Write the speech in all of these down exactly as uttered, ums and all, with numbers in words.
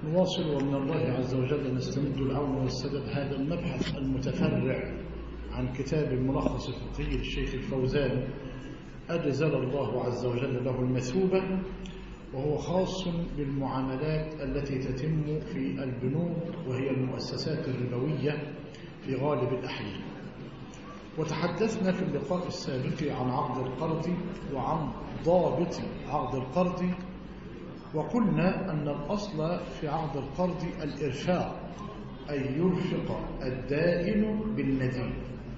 نواصل ومن الله عز وجل نستمد العون والسدد. هذا المبحث المتفرع عن كتاب الملخص الفقهي للشيخ الفوزان أجزل الله عز وجل له المثوبة، وهو خاص بالمعاملات التي تتم في البنوك وهي المؤسسات الربوية في غالب الأحيان. وتحدثنا في اللقاء السابق عن عقد القرض وعن ضابط عقد القرض، وقلنا أن الأصل في عقد القرض الإرفاق، أي يرفق الدائن بالمدين.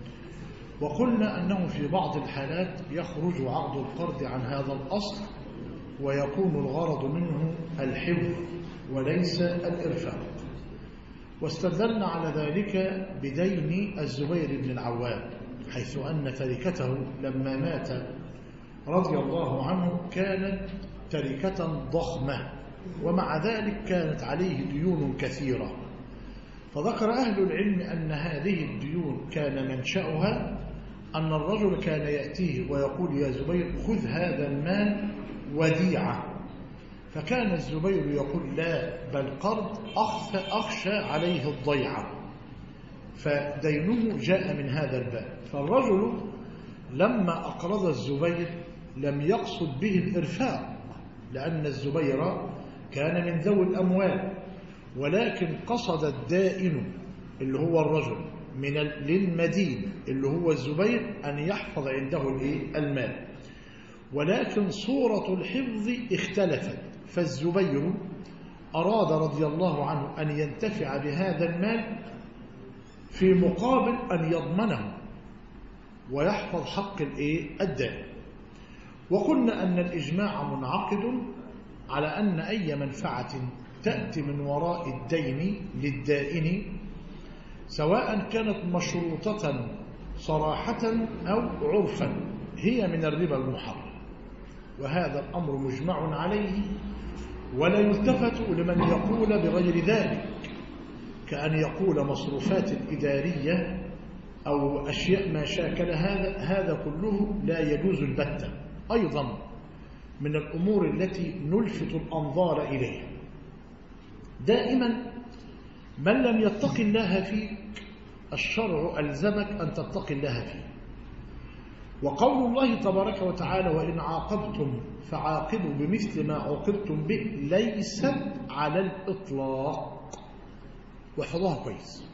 وقلنا أنه في بعض الحالات يخرج عقد القرض عن هذا الأصل ويكون الغرض منه الحفظ وليس الإرفاق. واستدلنا على ذلك بدين الزبير بن العوام، حيث أن تركته لما مات رضي الله عنه كانت تركة ضخمة، ومع ذلك كانت عليه ديون كثيرة. فذكر أهل العلم أن هذه الديون كان منشأها أن الرجل كان يأتيه ويقول: يا زبير خذ هذا المال وديعة. فكان الزبير يقول: لا، بل قرض أخشى عليه الضيعة. فدينه جاء من هذا الباب. فالرجل لما أقرض الزبير لم يقصد به الإرفاق، لأن الزبير كان من ذوي الأموال، ولكن قصد الدائن اللي هو الرجل من للمدين اللي هو الزبير أن يحفظ عنده المال، ولكن صورة الحفظ اختلفت. فالزبير أراد رضي الله عنه أن ينتفع بهذا المال في مقابل أن يضمنه ويحفظ حق الدائن. وقلنا أن الإجماع منعقد على أن أي منفعة تأتي من وراء الدين للدائن، سواء كانت مشروطة صراحة أو عرفا، هي من الربا المحرم. وهذا الأمر مجمع عليه، ولا يلتفت لمن يقول بغير ذلك، كأن يقول مصروفات الإدارية أو أشياء ما شاكل هذا هذا كله لا يجوز البتة. أيضا من الأمور التي نلفت الأنظار إليها دائما: من لم يتق الله فيك الشرع ألزمك أن تتقي الله فيه. وقول الله تبارك وتعالى: وإن عاقبتم فعاقبوا بمثل ما عوقبتم به، ليست على الإطلاق. واحفظوها كويس،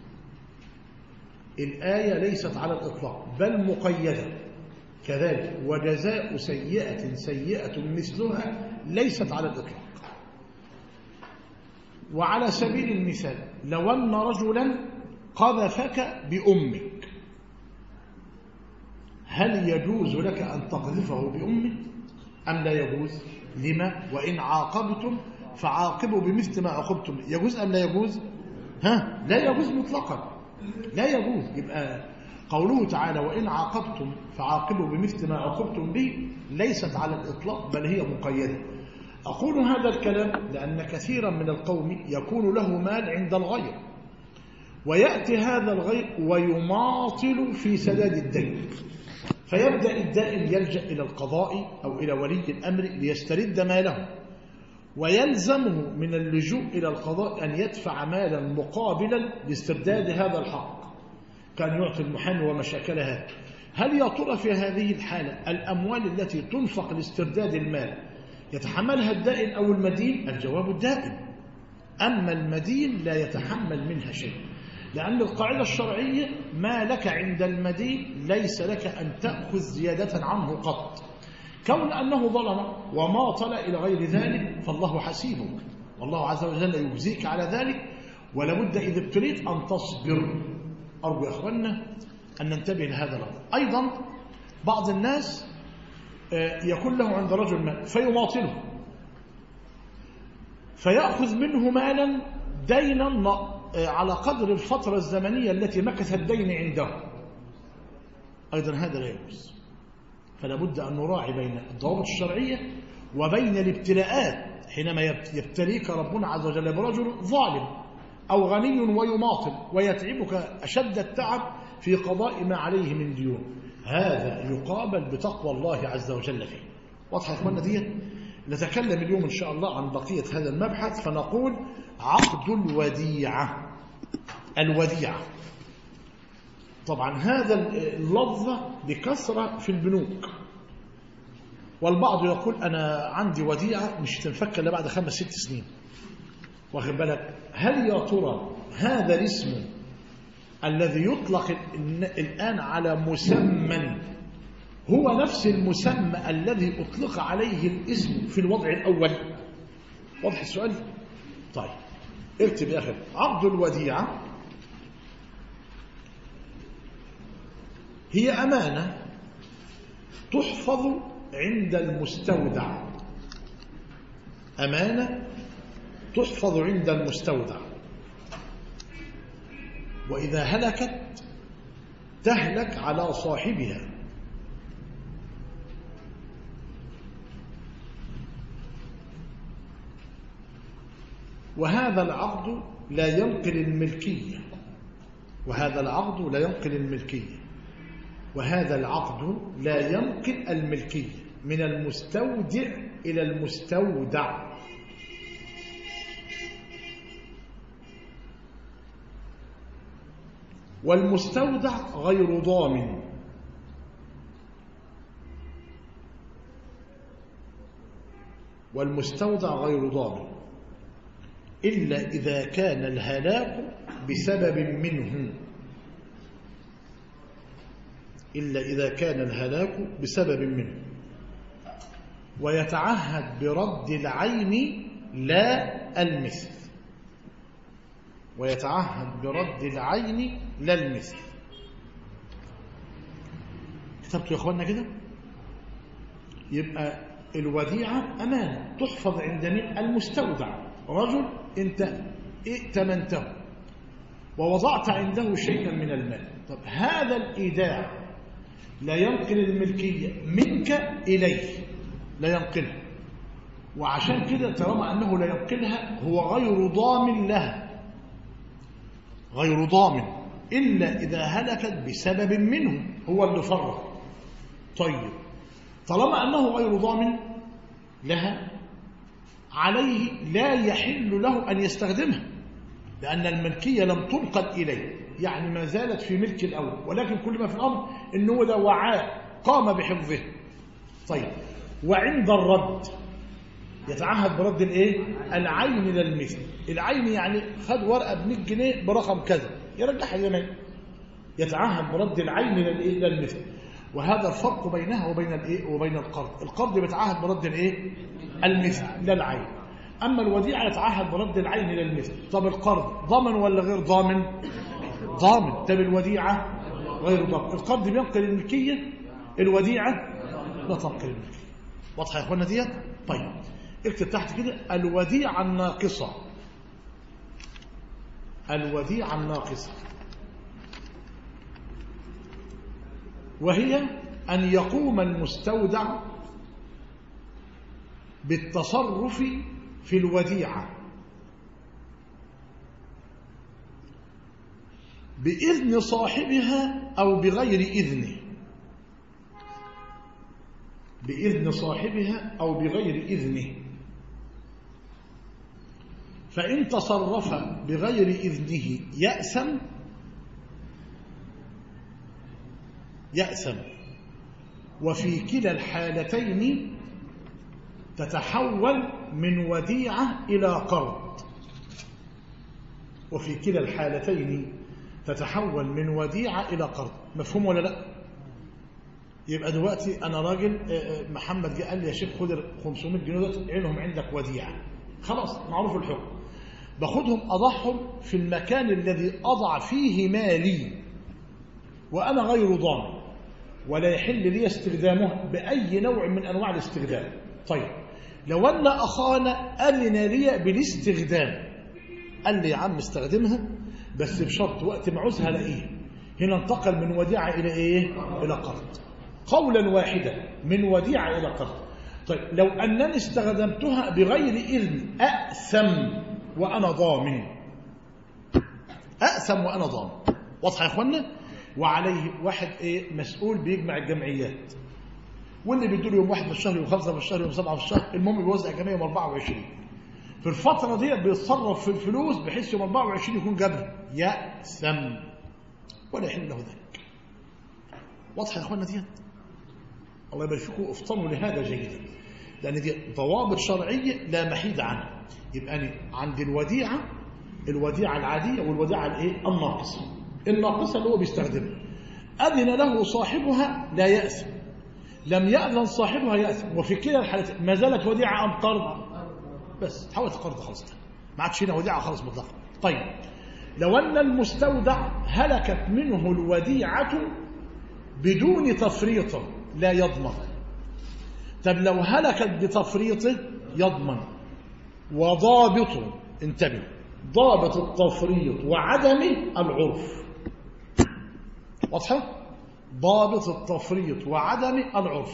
الآية ليست على الإطلاق بل مقيدة كذلك. وجزاء سيئة سيئة مثلها ليست على الإطلاق. وعلى سبيل المثال: لو أن رجلا قذفك بأمك، هل يجوز لك أن تقذفه بأمك أم لا يجوز؟ لما؟ وإن عاقبتم فعاقبوا بمثل ما عاقبتم. يجوز أم لا يجوز؟ ها؟ لا يجوز مطلقا، لا يجوز. يبقى قوله تعالى: وإن عاقبتم فعاقبوا بمثل ما عاقبتم به ليست على الإطلاق بل هي مقيدة. أقول هذا الكلام لأن كثيرا من القوم يكون له مال عند الغير، ويأتي هذا الغير ويماطل في سداد الدين، فيبدأ الدائن يلجأ إلى القضاء أو إلى ولي الأمر ليسترد ماله، ويلزمه من اللجوء إلى القضاء أن يدفع مالا مقابلا لاسترداد هذا الحق، كان يعطي المحامي وما شاكل هذا. هل يا ترى في هذه الحالة الأموال التي تنفق لاسترداد المال يتحملها الدائن أو المدين؟ الجواب الدائن. أما المدين لا يتحمل منها شيء، لأن القاعدة الشرعية: ما لك عند المدين ليس لك أن تأخذ زيادة عنه قط. كون أنه ظلم وماطل إلى غير ذلك فالله حسيبك، والله عز وجل يجزيك على ذلك، ولابد إذا ابتليت أن تصبر. أرجو يا أخوانا أن ننتبه لهذا الأمر. أيضا بعض الناس يكون له عند رجل مال فيماطله، فيأخذ منه مالا دينا على قدر الفترة الزمنية التي مكث الدين عنده. أيضا هذا لا يجوز. فلا بد أن نراعي بين الضوابط الشرعية وبين الابتلاءات. حينما يبتليك ربنا عز وجل برجل ظالم أو غني ويماطل ويتعبك أشد التعب في قضاء ما عليه من ديون، هذا يقابل بتقوى الله عز وجل فيه. واضح يا اخوانا دي؟ نتكلم اليوم إن شاء الله عن بقية هذا المبحث، فنقول عقد الوديعة. الوديعة طبعا هذا اللفظ بكثرة في البنوك، والبعض يقول أنا عندي وديعة مش تنفك إلا بعد خمس ست سنين، واخد بالك. هل يا ترى هذا الاسم الذي يطلق الآن على مسمى هو نفس المسمى الذي أطلق عليه الاسم في الوضع الأول؟ واضح السؤال؟ طيب اكتب يا أخي. عقد الوديعة هي أمانة تحفظ عند المستودع. أمانة تحفظ عند المستودع، وإذا هلكت تهلك على صاحبها، وهذا العقد لا ينقل الملكية وهذا العقد لا ينقل الملكية وهذا العقد لا ينقل الملكية من المستودع إلى المستودع. والمستودع غير ضامن، والمستودع غير ضامن إلا إذا كان الهلاك بسبب منه إلا إذا كان الهلاك بسبب منه ويتعهد برد العين لا المثل ويتعهد برد العين لا المثل. كتبتوا يا اخوانا كده؟ يبقى الوديعة أمانة تحفظ عند من؟ المستودع. رجل انت ائتمنته ووضعت عنده شيئا من المال، طب هذا الإيداع لا ينقل الملكية منك إليه، لا ينقلها، وعشان كده طالما أنه لا ينقلها هو غير ضامن لها، غير ضامن إلا إذا هلكت بسبب منه هو اللي فرط. طيب طالما أنه غير ضامن لها عليه لا يحل له أن يستخدمها، لأن الملكية لم تنقل إليه، يعني ما زالت في ملك الأول، ولكن كل ما في الأمر أنه ده وعاء قام بحفظه. طيب وعند الرد يتعهد برد الايه؟ العين للمثل. العين يعني خد ورقه ب مية جنيه برقم كذا يرجعها زي ما يتعهد برد العين للايه؟ للمثل. وهذا الفرق بينها وبين الايه؟ وبين القرض. القرض بيتعهد برد الايه؟ المثل لا العين. اما الوديعه يتعهد برد العين للمثل. طب القرض ضامن ولا غير ضامن؟ ضامن. طب الوديعه غير ضامن. القرض بينقل الملكيه، الوديعه لا تنقل الملكيه. واضحه يا اخوانا ديت؟ طيب اكتب تحت كده الوديعة الناقصة. الوديعة الناقصة وهي أن يقوم المستودع بالتصرف في الوديعة بإذن صاحبها أو بغير إذنه، بإذن صاحبها أو بغير إذنه. فإن تصرف بغير إذنه يأثم يأثم وفي كلا الحالتين تتحول من وديعة إلى قرض. وفي كلا الحالتين تتحول من وديعة إلى قرض. مفهوم ولا لا؟ يبقى دلوقتي أنا راجل محمد جه قال لي يا شيخ خد خمسمائة جنيه دول عينهم عندك وديعة، خلاص معروف الحكم، باخدهم أضعهم في المكان الذي أضع فيه مالي وأنا غير ضامن ولا يحل لي استخدامه بأي نوع من أنواع الاستخدام. طيب لو أن أخانا أذن لي بالاستخدام، قال لي يا عم استخدمها بس بشرط وقت ما عوزها الاقيه، هنا انتقل من وديعة إلى إيه؟ إلى قرض، قولا واحدا من وديعة إلى قرض. طيب لو أنني استخدمتها بغير إذن أأثم وأنا ضامن، أأثم وأنا ضامن. واضح يا إخوانا؟ وعليه واحد إيه؟ مسؤول بيجمع الجمعيات، واللي بيدوا له يوم واحد في الشهر، يوم خمسة في الشهر، يوم سبعة في الشهر، المهم بيوزع جميع يوم أربعة وعشرين. في الفترة دي بيتصرف في الفلوس بحيث يوم أربعة وعشرين يكون جابها، يأثم ولا يحل له ذلك. واضحة يا اخوانا ديت؟ الله يبارك فيكم، افطنوا لهذا جيدا، لأن دي ضوابط شرعية لا محيد عنها. يبقى أنا عند الوديعة، الوديعة العادية والوديعة الايه؟ الناقصة. الناقصة اللي هو بيستخدمها أذن له صاحبها لا يأثم، لم يأذن صاحبها يأثم. وفي كلا الحالتين ما زالت وديعة أم قرض؟ بس تحولت قرض خلاص، ما عادش هنا وديعة خلاص مطلقة. طيب لو أن المستودع هلكت منه الوديعة بدون تفريط لا يضمن. طب لو هلكت بتفريطه يضمن. وضابط، انتبه، ضابط التفريط وعدم العرف. واضحة؟ ضابط التفريط وعدم العرف.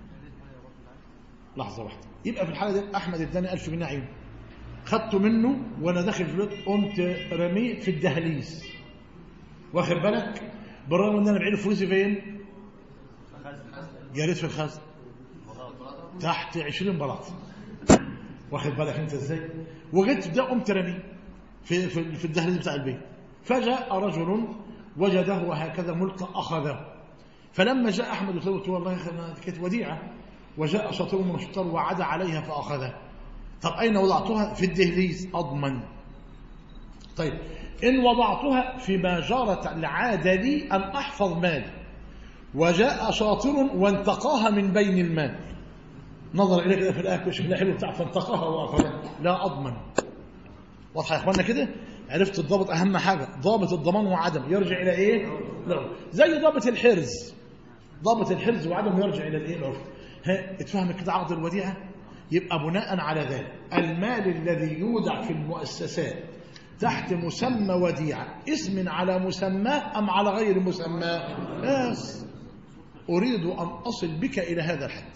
لحظة واحدة. يبقى في الحالة دي أحمد اداني ألف جنيه عين، خدته منه وأنا داخل في البيت قمت رميه في الدهليز، واخد بالك؟ بالرغم إن أنا بعيد فلوسي فين؟ جريت في الخزن تحت عشرين بلاط، واخد بالك أنت إزاي؟ وجيت ده قمت رميه في في في الدهليز بتاع البيت. فجاء رجل وجده وهكذا ملك أخذه. فلما جاء أحمد وقلت والله كانت وديعة، وجاء شاطر من الشطار وعد عليها فأخذها. طب أين وضعتها؟ في الدهليز، أضمن. طيب إن وضعتها فيما جارت العادة لي أن أحفظ مالي، وجاء شاطر وانتقاها من بين المال، نظر إليه كده في الآية شكلها حلو بتاع فانتقاها وأخذها، لا أضمن. واضحة يا إخوانا كده؟ عرفت الضابط؟ أهم حاجة ضابط الضمان وعدم يرجع إلى إيه؟ لا. زي ضابط الحرز، ضابط الحرز وعدم يرجع إلى الإيه؟ العرف. ها اتفهم كده عقد الوديعة؟ يبقى بناء على ذلك المال الذي يودع في المؤسسات تحت مسمى وديعة اسم على مسماه أم على غير مسماه؟ بس أريد أن أصل بك إلى هذا الحد.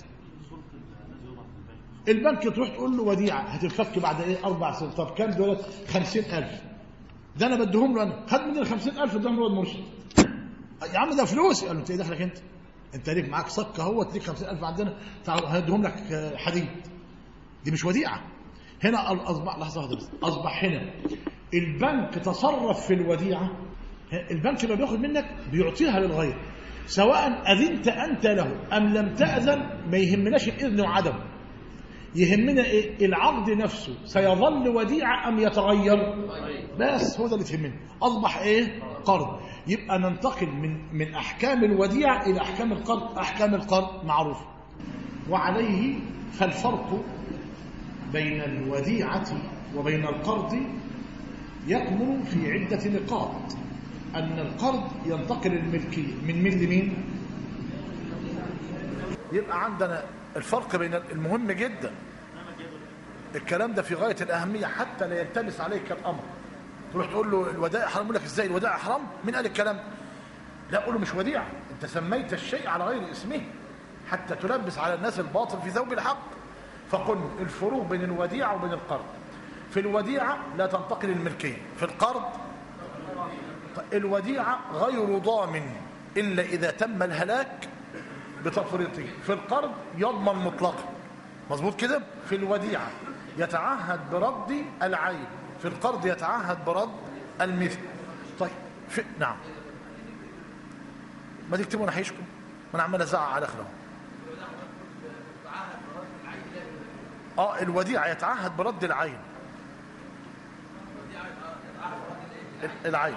البنك تروح تقول له وديعة هتنفك بعد إيه؟ أربع سنين. طب كام دولت؟ خمسين ألف. ده أنا بديهم له، أنا خد مني الخمسين ألف ادهم له المرشد. يا عم ده فلوسي. قال له أنت إيه دخلك أنت؟ أنت ليك معاك صك أهو، ليك خمسين ألف عندنا، هنديهم لك حديد. دي مش وديعة. هنا أصبح، لحظة واحدة بس، أصبح هنا البنك تصرف في الوديعة. البنك اللي بياخد منك بيعطيها للغير، سواء أذنت أنت له أم لم تأذن، ما يهمناش الإذن وعدم، يهمنا إيه؟ العقد نفسه سيظل وديعة أم يتغير؟ بس هو ده اللي تهمنا. أصبح إيه؟ قرض. يبقى ننتقل من من أحكام الوديعة إلى أحكام القرض. أحكام القرض معروفة، وعليه فالفرق بين الوديعة وبين القرض يكمن في عدة نقاط. أن القرض ينتقل الملكية من مين لمين؟ يبقى عندنا الفرق بين المهم جدا، الكلام ده في غاية الأهمية حتى لا يلتبس عليك الأمر. تروح تقول له الودائع حرام، يقول لك ازاي الودائع حرام؟ مين قال الكلام؟ لا، قول له مش وديعة، انت سميت الشيء على غير اسمه حتى تلبس على الناس الباطل في ثوب الحق. فقل الفروق بين الوديعة وبين القرض. في الوديعة لا تنتقل الملكية، في القرض الوديعة غير ضامن إلا إذا تم الهلاك بتفريطه، في القرض يضمن مطلقا. مظبوط كده؟ في الوديعة يتعهد برد العين، في القرض يتعهد برد المثل. طيب في... نعم، ما تكتبوا انا هيشكم، ما انا عمال ازعق على اخره. اه الوديعة يتعهد برد العين، العين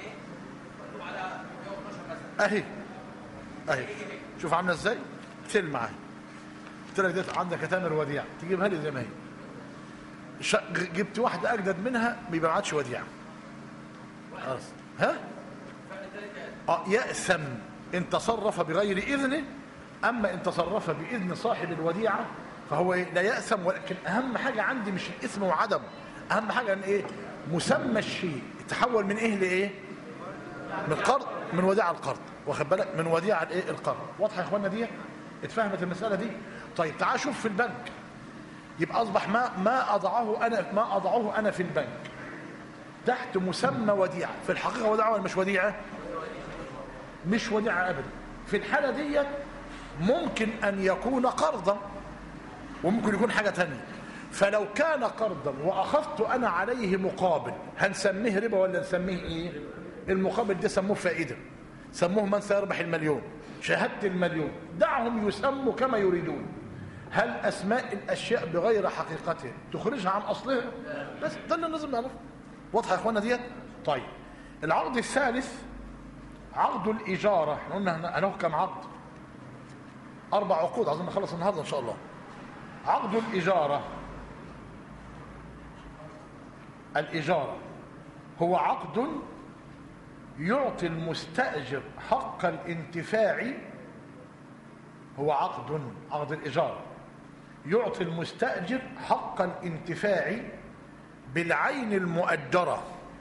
اهي اهي، شوف عامله ازاي، تل معايا. قلت لك ده عندك تامر وديعة، تجيبها لي زي ما هي. جبت واحده اجدد منها بيبقى ما عادش وديعة. خلاص ها؟ اه يأثم ان تصرف بغير اذنه، اما ان تصرف باذن صاحب الوديعة فهو إيه؟ لا يأثم. ولكن اهم حاجه عندي مش الاثم وعدمه، اهم حاجه ان ايه؟ مسمى الشيء تحول من ايه لايه؟ من القرض، من وديعة القرض، واخد بالك؟ من وديعة الايه؟ القرض. واضحه يا اخوانا دي؟ اتفهمت المساله دي؟ طيب تعال شوف في البنك. يبقى اصبح ما ما اضعه انا ما اضعه انا في البنك تحت مسمى وديعة، في الحقيقه وديعة ولا مش وديعة؟ مش وديعة ابدا. في الحاله ديت ممكن أن يكون قرضا وممكن يكون حاجة تانية. فلو كان قرضا وأخذت أنا عليه مقابل هنسميه ربا ولا نسميه إيه؟ المقابل ده سموه فائدة، سموه من سيربح المليون، شهادة المليون. دعهم يسموا كما يريدون. هل أسماء الأشياء بغير حقيقتها تخرجها عن أصلها؟ بس ده اللي لازم نعرفه. واضحة يا إخوانا ديت؟ طيب العقد الثالث عقد الإجارة. احنا قلنا أنه كم عقد؟ أربع عقود، عايزين نخلص النهارده إن شاء الله. عقد الإجارة، الإجارة هو عقد يعطي المستأجر حق الانتفاع. هو عقد عقد الإجارة يعطي المستأجر حق الانتفاع بالعين المؤجرة.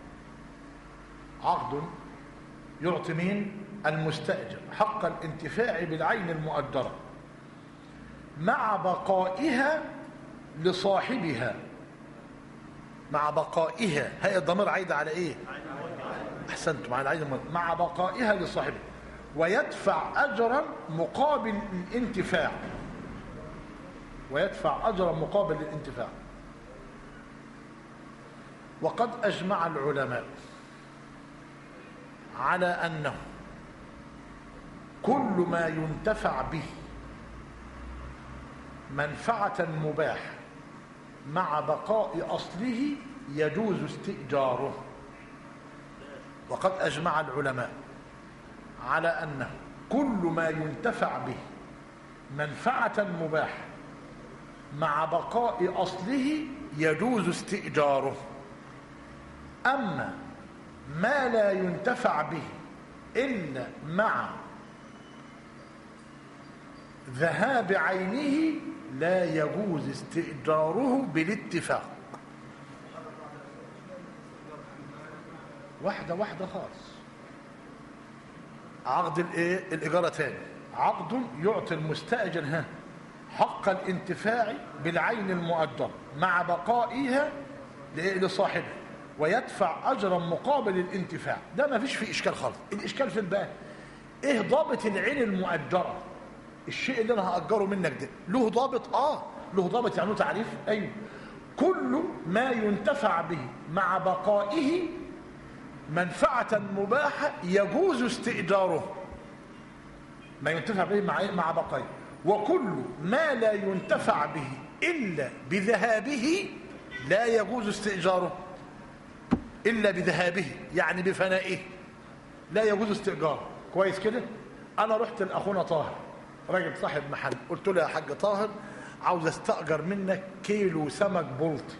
عقد يعطي مين؟ المستأجر حق الانتفاع بالعين المؤجرة مع بقائها لصاحبها. مع بقائها، هي الضمير عايدة على ايه؟ احسنتم، على العين. مع بقائها لصاحبها ويدفع اجرا مقابل الانتفاع. ويدفع اجرا مقابل الانتفاع. وقد اجمع العلماء على انه كل ما ينتفع به منفعة مباحة مع بقاء أصله يجوز استئجاره. وقد أجمع العلماء على أنه كل ما ينتفع به منفعة مباحة مع بقاء أصله يجوز استئجاره. أما ما لا ينتفع به إلا مع ذهاب عينه لا يجوز استئجاره بالاتفاق. واحدة واحدة خالص. عقد الايه؟ الإجارة تاني عقد يعطي المستأجر ها حق الانتفاع بالعين المؤجرة مع بقائها لصاحبه ويدفع أجرا مقابل الانتفاع. ده ما فيش فيه إشكال خالص. الإشكال في الباقي إيه ضابط العين المؤجرة؟ الشيء اللي انا هاجره منك ده له ضابط؟ اه له ضابط، يعني له تعريف. ايوه، كل ما ينتفع به مع بقائه منفعة مباحة يجوز استئجاره. ما ينتفع به مع مع بقائه. وكل ما لا ينتفع به الا بذهابه لا يجوز استئجاره. الا بذهابه يعني بفنائه لا يجوز استئجاره. كويس كده؟ انا رحت لاخونا طاهر راجل صاحب محل، قلت له يا حاج طاهر عاوز استأجر منك كيلو سمك بلطي.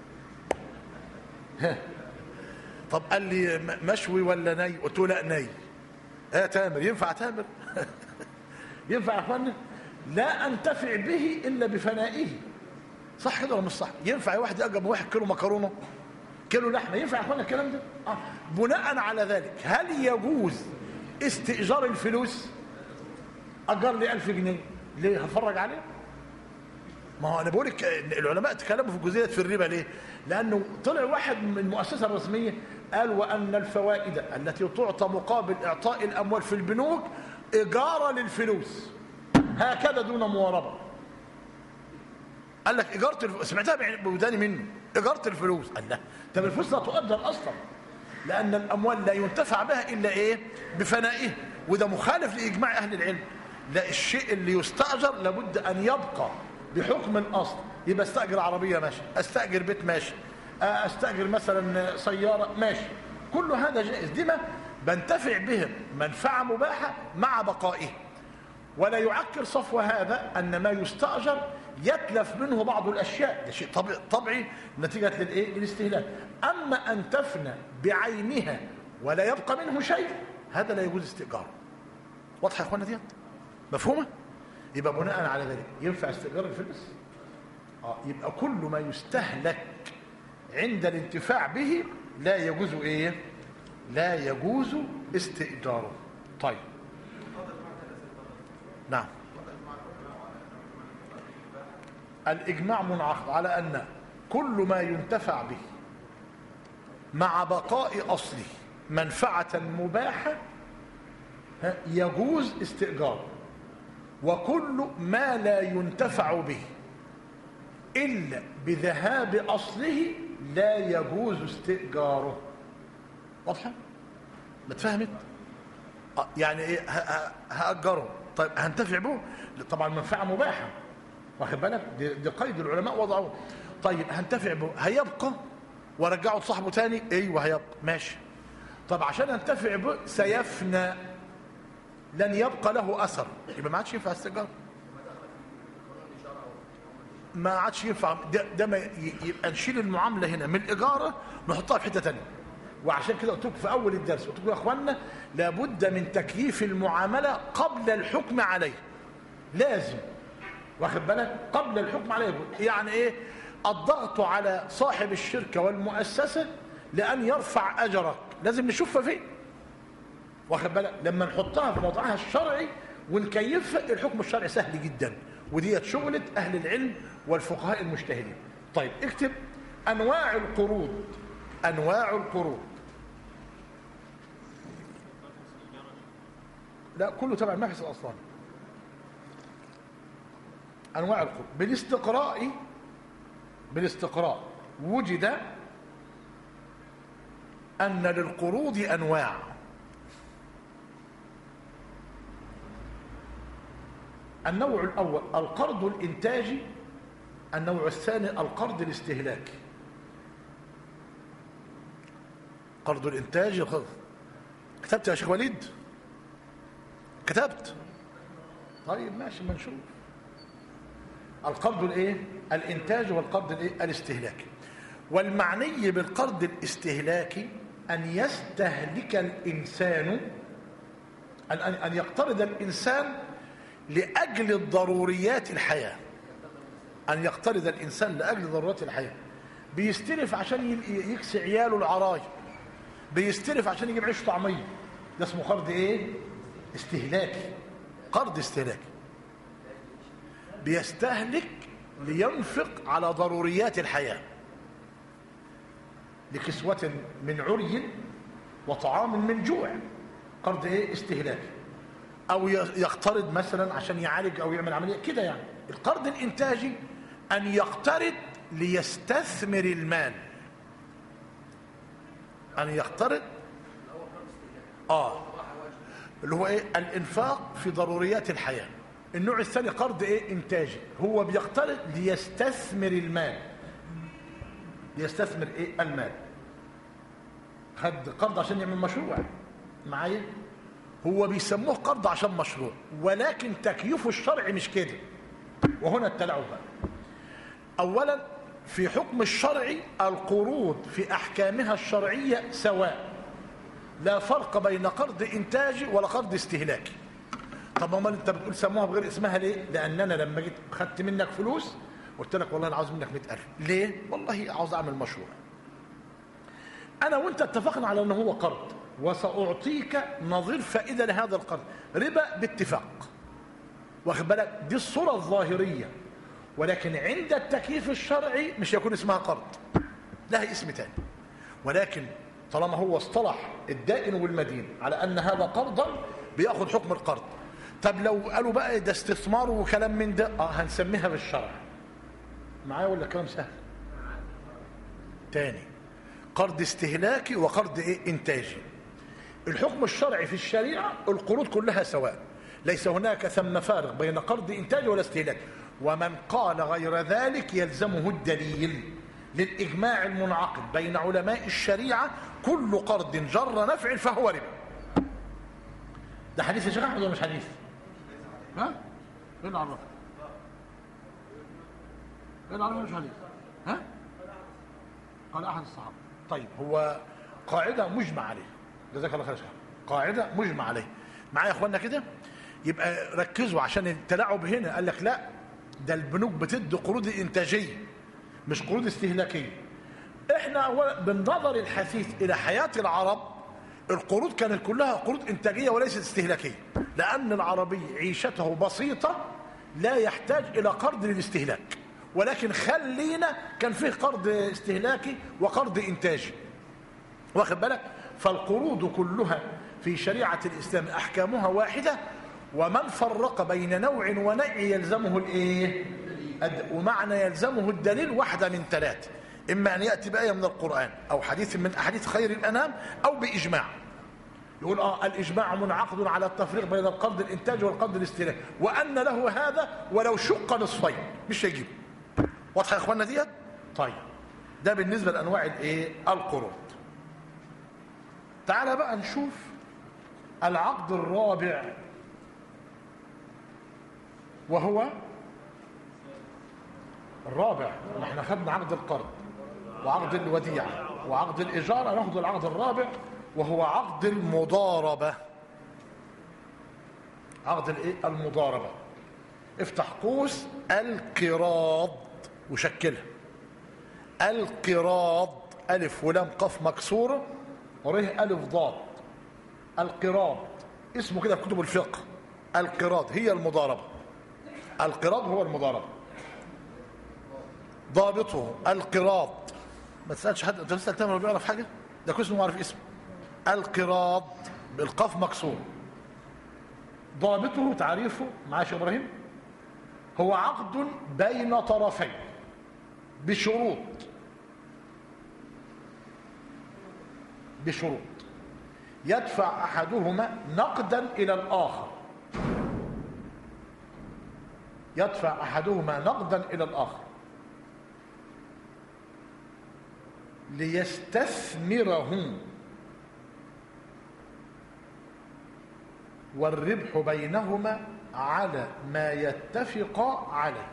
طب قال لي مشوي ولا ني؟ قلت له لا ني. اه تامر ينفع؟ تامر ينفع يا اخوانا؟ لا انتفع به الا بفنائه. صح كده ولا مش صح؟ ينفع واحد يأجر واحد كيلو مكرونه كيلو لحمه؟ ينفع يا اخوانا الكلام ده؟ آه. بناء على ذلك هل يجوز استئجار الفلوس؟ أجر لي ألف جنيه ليه؟ هفرج عليه؟ ما هو أنا بقول لك العلماء تكلموا في الجزئية في الربا ليه؟ لأنه طلع واحد من المؤسسة الرسمية قال وأن الفوائد التي تعطى مقابل إعطاء الأموال في البنوك إجارة للفلوس هكذا دون مواربة. قال لك إجارة الفلوس، سمعتها بوداني منه، إجارة الفلوس. قال لا، طب الفلوس لا تؤجر أصلا لأن الأموال لا ينتفع بها إلا إيه؟ بفنائه. وده مخالف لإجماع أهل العلم. لا، الشيء اللي يستأجر لابد أن يبقى بحكم الأصل. يبقى استأجر عربية ماشي، استأجر بيت ماشي، استأجر مثلا سيارة ماشي، كل هذا جائز. دي ما بنتفع بهم منفعة مباحة مع بقائه. ولا يعكر صفو هذا أن ما يستأجر يتلف منه بعض الأشياء، ده شيء طبيعي, طبيعي نتيجة للإيه؟ للاستهلاك. أما أن تفنى بعينها ولا يبقى منه شيء هذا لا يجوز استئجاره. واضحة يا اخوانا ديت؟ مفهومة؟ يبقى بناء على ذلك ينفع استئجار الفلوس؟ اه يبقى كل ما يستهلك عند الانتفاع به لا يجوز ايه؟ لا يجوز استئجاره. طيب نعم، الإجماع منعقد على أن كل ما ينتفع به مع بقاء أصله منفعة مباحة يجوز استئجاره. وكل ما لا ينتفع به إلا بذهاب أصله لا يجوز استئجاره. واضحة؟ ما اتفهمت؟ آه يعني ايه هأجره؟ طيب هنتفع به؟ طبعا منفعة مباحة، واخد بالك؟ دي, دي قيد العلماء وضعوه. طيب هنتفع به، هيبقى ورجعه لصاحبه تاني؟ ايوه هيبقى، ماشي. طب عشان انتفع به سيفنى، لن يبقى له اثر، يبقى ما عادش ينفع استئجار، ما عادش ينفع. ده, ده ما يبقى نشيل المعامله هنا من الاجاره نحطها في حته ثانيه. وعشان كده قلت لكم في اول الدرس، قلت لكم يا اخوانا لابد من تكييف المعامله قبل الحكم عليه، لازم، واخد بالك؟ قبل الحكم عليه. يعني ايه؟ الضغط على صاحب الشركه والمؤسسه لان يرفع اجرك لازم نشوفها فين، واخد بالك؟ لما نحطها في موضعها الشرعي ونكيفها الحكم الشرعي سهل جدا، وديت شغله اهل العلم والفقهاء المجتهدين. طيب اكتب انواع القروض. انواع القروض لا كله تبع المبحث الاصلي. انواع القروض بالاستقراء بالاستقراء وجد ان للقروض انواع. النوع الاول القرض الانتاجي، النوع الثاني القرض الاستهلاكي. قرض الانتاجي القرض. كتبت يا شيخ وليد؟ كتبت؟ طيب ماشي ما نشوف. القرض الايه؟ الانتاج والقرض الايه؟ الاستهلاكي. والمعني بالقرض الاستهلاكي ان يستهلك الانسان، ان ان يقترض الانسان لاجل الضروريات الحياه. ان يقترض الانسان لاجل ضرورات الحياه، بيستلف عشان يكسي عياله العرايا، بيستلف عشان يجيب عيش طعميه، ده اسمه قرض ايه؟ استهلاكي. قرض استهلاكي بيستهلك لينفق على ضروريات الحياه، لكسوة من عري وطعام من جوع. قرض ايه؟ استهلاكي. او يقترض مثلا عشان يعالج او يعمل عمليه كده يعني. القرض الانتاجي ان يقترض ليستثمر المال، ان يقترض اه اللي هو ايه؟ الانفاق في ضروريات الحياه. النوع الثاني قرض ايه؟ انتاجي، هو بيقترض ليستثمر المال، ليستثمر ايه؟ المال. خد قرض عشان يعمل مشروع معايا، هو بيسموه قرض عشان مشروع، ولكن تكييفه الشرعي مش كده. وهنا التلاعب بقى. اولا في حكم الشرعي القروض في احكامها الشرعيه سواء، لا فرق بين قرض انتاجي ولا قرض استهلاكي. طب امال انت بتقول سموها بغير اسمها ليه؟ لان انا لما جيت خدت منك فلوس قلت لك والله انا عاوز منك مئة ألف. ليه؟ والله عاوز اعمل مشروع. انا وانت اتفقنا على ان هو قرض، وساعطيك نظير فائده لهذا القرض، ربا باتفاق، واخد بالك؟ دي الصوره الظاهريه. ولكن عند التكييف الشرعي مش هيكون اسمها قرض، لها اسم تاني. ولكن طالما هو اصطلح الدائن والمدين على ان هذا قرضا بياخد حكم القرض. طب لو قالوا بقى ده استثمار وكلام من ده، اه هنسميها بالشرع. معايا ولا كلام سهل؟ تاني، قرض استهلاكي وقرض ايه؟ انتاجي. الحكم الشرعي في الشريعه القروض كلها سواء، ليس هناك ثم فارق بين قرض انتاجي ولا استهلاكي. ومن قال غير ذلك يلزمه الدليل للاجماع المنعقد بين علماء الشريعه: كل قرض جر نفع فهو ربا. ده حديث يا شيخ احمد ولا مش حديث؟ ها؟ ايه اللي عرفك؟ ايه اللي عرفك مش حديث؟ ها؟ قال احد الصحابه. طيب هو قاعده مجمع عليها، جزاك الله خير يا شيخ، قاعده مجمع عليها. معايا يا اخوانا كده؟ يبقى ركزوا عشان التلاعب هنا. قال لك لا، ده البنوك بتدي قروض انتاجيه مش قروض استهلاكيه. احنا اولا بالنظر الحثيث الى حياه العرب القروض كانت كلها قروض انتاجيه وليست استهلاكيه، لان العربي عيشته بسيطه لا يحتاج الى قرض للاستهلاك. ولكن خلينا كان فيه قرض استهلاكي وقرض انتاجي، واخد بالك؟ فالقروض كلها في شريعه الاسلام احكامها واحده، ومن فرق بين نوع ونوع يلزمه الايه؟ ومعنى يلزمه الدليل واحدة من ثلاثة، إما أن يأتي بآية من القرآن أو حديث من أحاديث خير الأنام أو بإجماع. يقول آه الإجماع منعقد على التفريق بين القبض الإنتاج والقبض الاستهلاك، وأن له هذا ولو شق نصفين مش هيجيبه. واضحة يا إخواننا ديت؟ طيب ده بالنسبة لأنواع الإيه؟ القروض. تعال بقى نشوف العقد الرابع، وهو الرابع. احنا خدنا عقد القرض وعقد الوديعة وعقد الإجارة، ناخد العقد الرابع وهو عقد المضاربة. عقد الايه؟ المضاربة. افتح قوس القراض وشكلها. القراض ألف ولام قاف مكسورة وريه ألف ضاد. القراض اسمه كده في كتب الفقه. القراض هي المضاربة. القراض هو المضاربة. ضابطه القراض. ما تسألش حد، انت تسأل تامر بيعرف حاجة؟ ده كويس انه عارف اسمه. القراض بالقاف مكسور. ضابطه تعريفه معاش ابراهيم، هو عقد بين طرفين بشروط. بشروط يدفع احدهما نقدا الى الاخر. يدفع احدهما نقدا الى الاخر ليستثمره، والربح بينهما على ما يتفق عليه.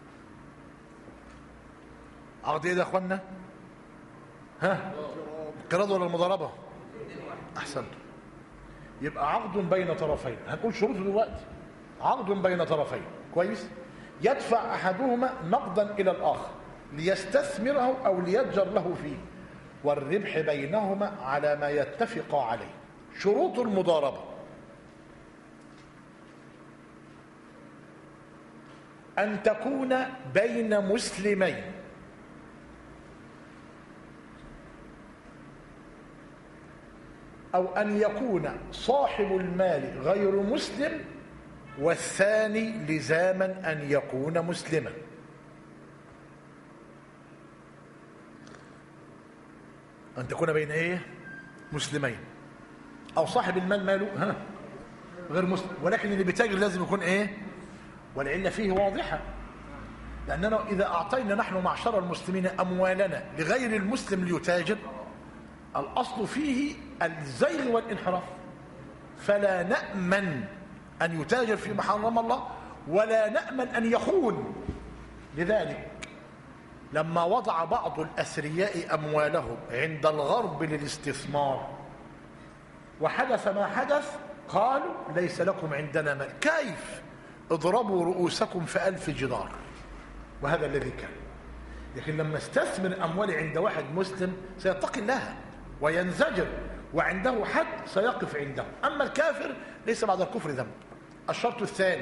عقد ايه ده يا اخوانا؟ ها؟ القراض ولا المضاربه؟ احسنت. يبقى عقد بين طرفين، هنقول شروطه دلوقتي. عقد بين طرفين كويس، يدفع احدهما نقدا الى الاخر ليستثمره او ليتجر له فيه، والربح بينهما على ما يتفق عليه. شروط المضاربه: ان تكون بين مسلمين، او ان يكون صاحب المال غير مسلم والثاني لزاما ان يكون مسلما. أن تكون بين إيه؟ مسلمين، أو صاحب المال ماله ها غير مسلم، ولكن اللي بيتاجر لازم يكون إيه؟ والعلة فيه واضحة، لأننا إذا أعطينا نحن معشر المسلمين أموالنا لغير المسلم ليتاجر، الأصل فيه الزيغ والانحراف، فلا نأمن أن يتاجر فيما حرم الله ولا نأمن أن يخون. لذلك لما وضع بعض الأثرياء أموالهم عند الغرب للاستثمار وحدث ما حدث، قالوا ليس لكم عندنا مال. كيف؟ اضربوا رؤوسكم في ألف جدار. وهذا الذي كان. لكن لما استثمر أموالي عند واحد مسلم سيتقي الله وينزجر، وعنده حد سيقف عنده. أما الكافر ليس بعد الكفر ذنب. الشرط الثاني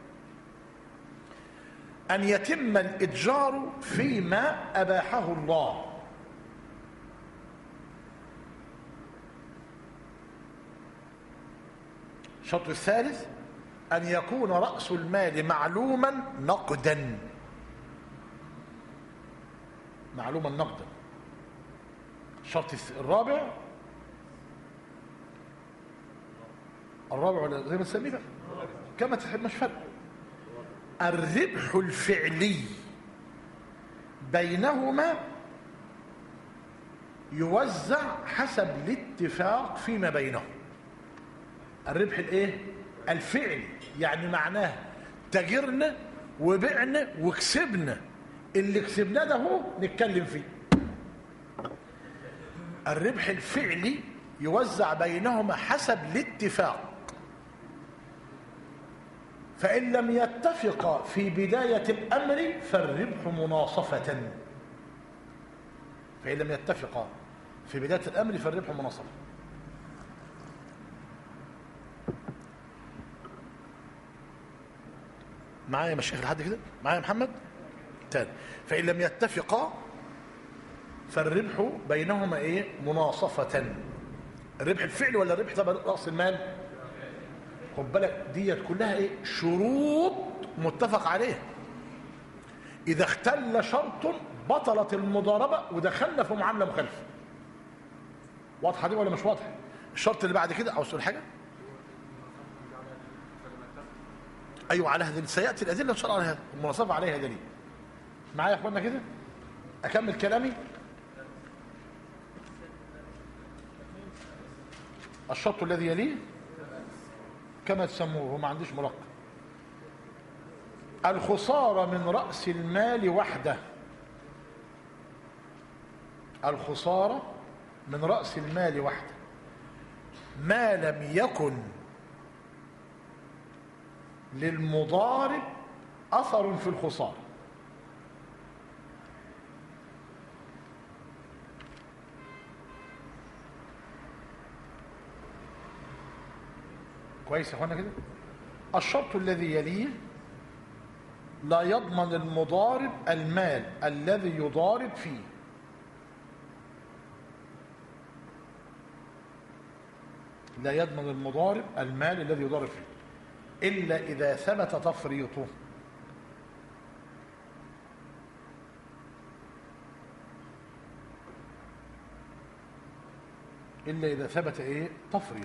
أن يتم الإتجار فيما أباحه الله. الشرط الثالث أن يكون رأس المال معلوما نقدا. معلوما نقدا. الشرط الرابع الرابع ولا زي ما تسميه بقى كما تحب، مش فرق. الربح الفعلي بينهما يوزع حسب الاتفاق فيما بينهم. الربح الايه؟ الفعلي، يعني معناه تاجرنا وبعنا وكسبنا، اللي كسبناه ده هو نتكلم فيه. الربح الفعلي يوزع بينهما حسب الاتفاق، فإن لم يتفقا في بداية الأمر فالربح مناصفة. فإن لم يتفقا في بداية الأمر فالربح مناصفة. معايا مشايخ لحد كده؟ معايا محمد؟ تاني. فإن لم يتفقا فالربح بينهما إيه؟ مناصفة. الربح الفعلي ولا الربح تبع رأس المال؟ خد بالك ديت كلها ايه؟ شروط متفق عليها. اذا اختل شرط بطلت المضاربه ودخلنا في معامله مخالفه. واضحه دي ولا مش واضحه؟ الشرط اللي بعد كده، عاوز تقول حاجه؟ ايوه على هذا سياتي الادله ان شاء الله على هذا المناصفه عليها دليل. معايا يا اخوانا كده؟ اكمل كلامي. الشرط الذي يليه كما تسموه، ما عنديش ملقب. الخسارة من رأس المال وحده. الخسارة من رأس المال وحده ما لم يكن للمضارب أثر في الخسارة. كويس يا اخوانا كده؟ الشرط الذي يليه لا يضمن المضارب المال الذي يضارب فيه. لا يضمن المضارب المال الذي يضارب فيه إلا إذا ثبت تفريطه. إلا إذا ثبت إيه؟ تفريطه.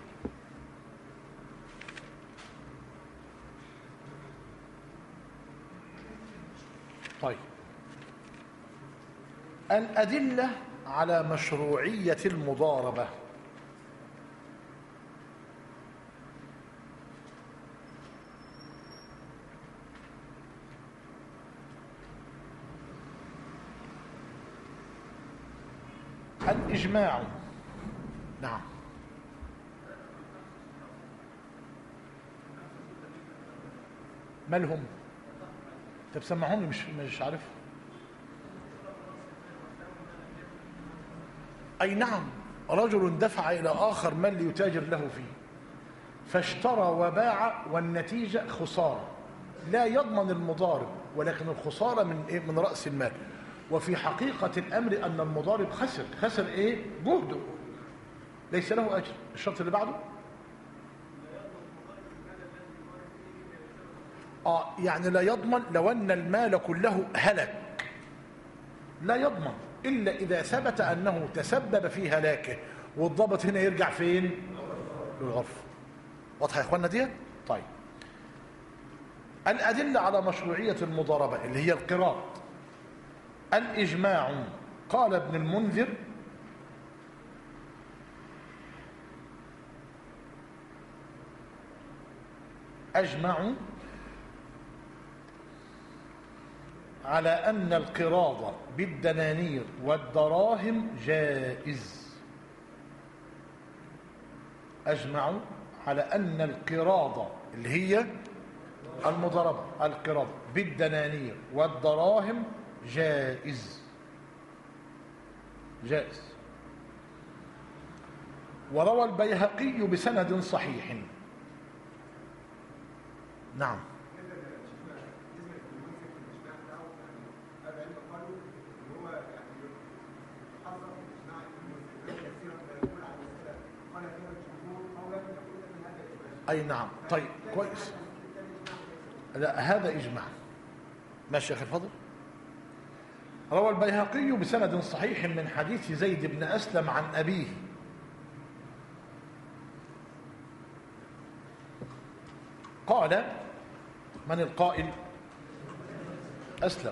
طيب، الأدلة على مشروعية المضاربة. الإجماع. نعم. مالهم؟ طب سمعهم لي، مش مش عارف. أي نعم، رجل دفع إلى آخر من ليتاجر له فيه فاشترى وباع والنتيجة خسارة. لا يضمن المضارب، ولكن الخسارة من إيه؟ من رأس المال. وفي حقيقة الأمر أن المضارب خسر. خسر إيه؟ جهده، ليس له أجر. الشرط اللي بعده آه يعني لا يضمن لو أن المال كله هلك، لا يضمن إلا إذا ثبت أنه تسبب في هلاكه. والضبط هنا يرجع فين؟ للغرف. واضحة يا إخواننا دي؟ طيب، الأدلة على مشروعية المضاربة اللي هي القراض. الإجماع. قال ابن المنذر: أجمعوا على أن القراض بالدنانير والدراهم جائز. أجمعوا على أن القراض اللي هي المضاربة، القراض بالدنانير والدراهم جائز. جائز. وروى البيهقي بسند صحيح. نعم. أي نعم. طيب كويس. لا هذا إجماع. ماشي يا أخي الفضل. روى البيهقي بسند صحيح من حديث زيد بن أسلم عن أبيه قال: من القائل؟ أسلم.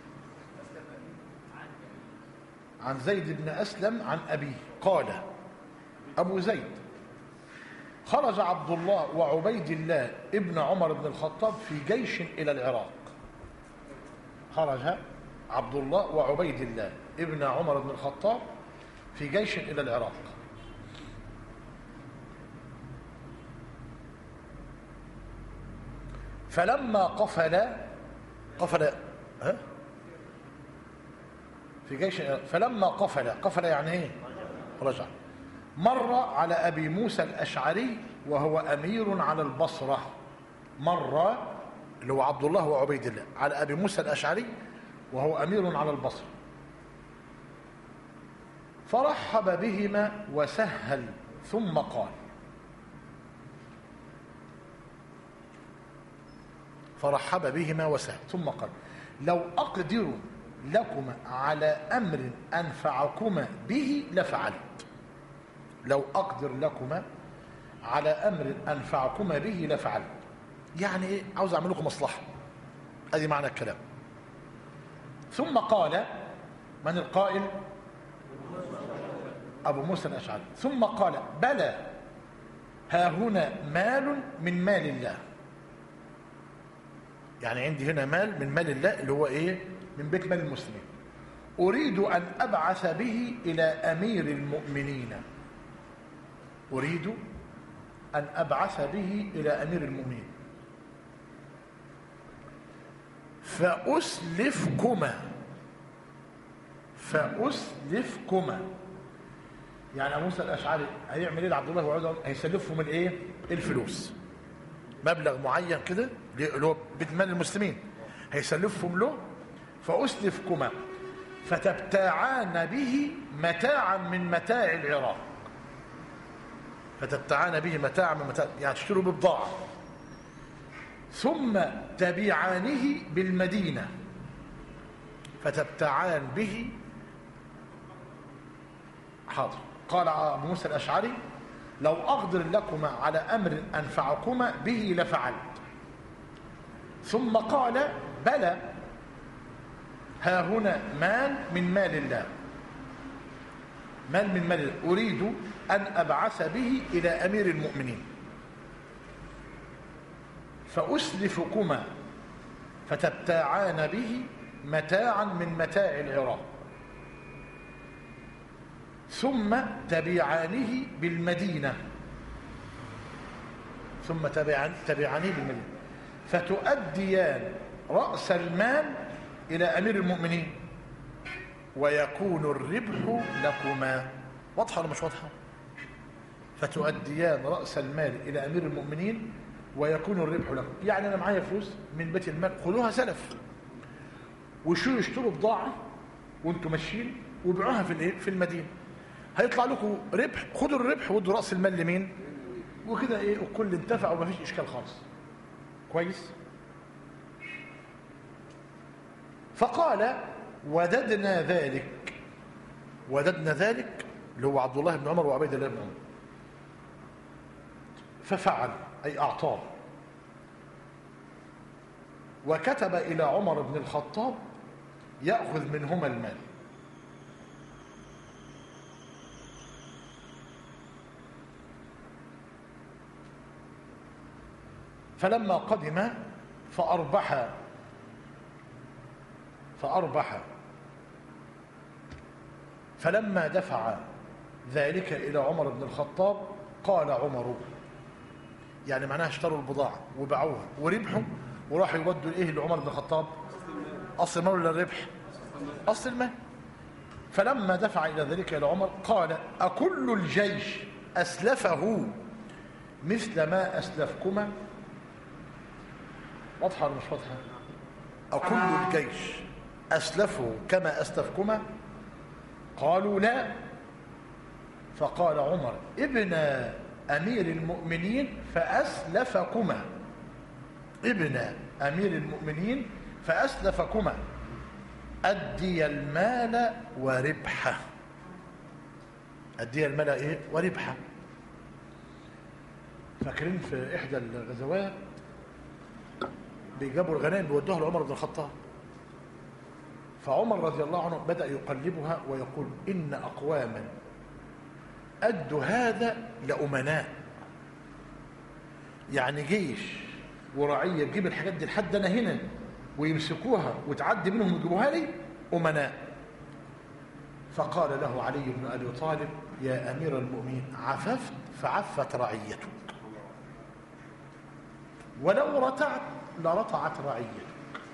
عن زيد بن أسلم عن أبيه قال أبو زيد: خرج عبد الله وعبيد الله ابن عمر بن الخطاب في جيش إلى العراق. خرج عبد الله وعبيد الله ابن عمر بن الخطاب في جيش إلى العراق. فلما قفل قفل ها في جيش فلما قفل قفل يعني ايه؟ رجع. مر على أبي موسى الأشعري وهو أمير على البصرة. مر اللي هو عبد الله وعبيد الله على أبي موسى الأشعري وهو أمير على البصرة، فرحب بهما وسهل ثم قال: فرحب بهما وسهل. ثم قال لو أقدر لكما على أمر أنفعكما به لفعلت. لو أقدر لكما على أمر أنفعكما به لفعلت، يعني إيه؟ عاوز أعمل لكم مصلحة، هذه معنى الكلام. ثم قال، من القائل؟ أبو موسى الأشعري. ثم قال بلى، ها هنا مال من مال الله، يعني عندي هنا مال من مال الله اللي هو إيه؟ من بيت مال المسلمين، أريد أن أبعث به إلى أمير المؤمنين، أريد أن أبعث به إلى أمير المؤمنين فأسلفكما. فأسلفكما يعني أبو موسى الأشعري هيعمل إيه لعبد الله وعوده؟ هيسلفهم الإيه؟ الفلوس، مبلغ معين كده اللي هو بيت مال المسلمين هيسلفهم له. فأسلفكما فتبتاعان به متاعا من متاع العراق، فتبتاعان به متاعا من متاع، يعني تشتروا ببضاعة، ثم تبيعانه بالمدينة فتبتاعان به. حاضر. قال أبو موسى الأشعري لو أقدر لكما على أمر أنفعكما به لفعلت. ثم قال بلى، ها هنا مال من مال الله، مال من مال الله، أريد أن أبعث به إلى أمير المؤمنين فأسلفكما فتبتاعان به متاعا من متاع العراق، ثم تبيعانه بالمدينة ثم تبيعان تبيعانه بالمدينة فتؤديان رأس المال إلى أمير المؤمنين ويكون الربح لكما. واضحة ولا مش واضحة؟ فتؤديان رأس المال إلى أمير المؤمنين ويكون الربح لكم، يعني أنا معايا فلوس من بيت المال، خذوها سلف وشو يشتروا بضاعة وانتم ماشيين وبيعوها في في المدينة، هيطلع لكم ربح، خدوا الربح ودوا رأس المال لمين؟ وكده ايه، الكل انتفع وما فيش اشكال خالص. كويس. فقال وددنا ذلك، وددنا ذلك اللي هو عبد الله بن عمر وعبيد الله بن عمر، ففعل أي أعطاه، وكتب إلى عمر بن الخطاب يأخذ منهما المال. فلما قدم فأربح فأربح فلما دفع ذلك إلى عمر بن الخطاب قال عمر، يعني معناها اشتروا البضاعة وباعوها وربحوا وراحوا يودوا الايه لعمر بن الخطاب؟ اصل المال ولا الربح؟ اصل المال. فلما دفع الى ذلك الى عمر قال اكل الجيش اسلفه مثل ما اسلفكما؟ واضحه ولا مش واضحه؟ اكل الجيش اسلفه كما اسلفكما؟ قالوا لا. فقال عمر ابن أمير المؤمنين فأسلفكما، ابن أمير المؤمنين فأسلفكما، أدي المال وربحه. أدي المال إيه؟ وربحه. فاكرين في إحدى الغزوات بيجابوا الغنائم بيودوها لعمر بن الخطاب، فعمر رضي الله عنه بدأ يقلبها ويقول إن أقواما أدوا هذا لأمناء، يعني جيش ورعية تجيب الحاجات دي لحد أنا هنا ويمسكوها وتعدي منهم ويجيبوها لي أمناء. فقال له علي بن أبي طالب يا أمير المؤمنين عففت فعفت رعيتك، ولو رتعت لرتعت رعيتك.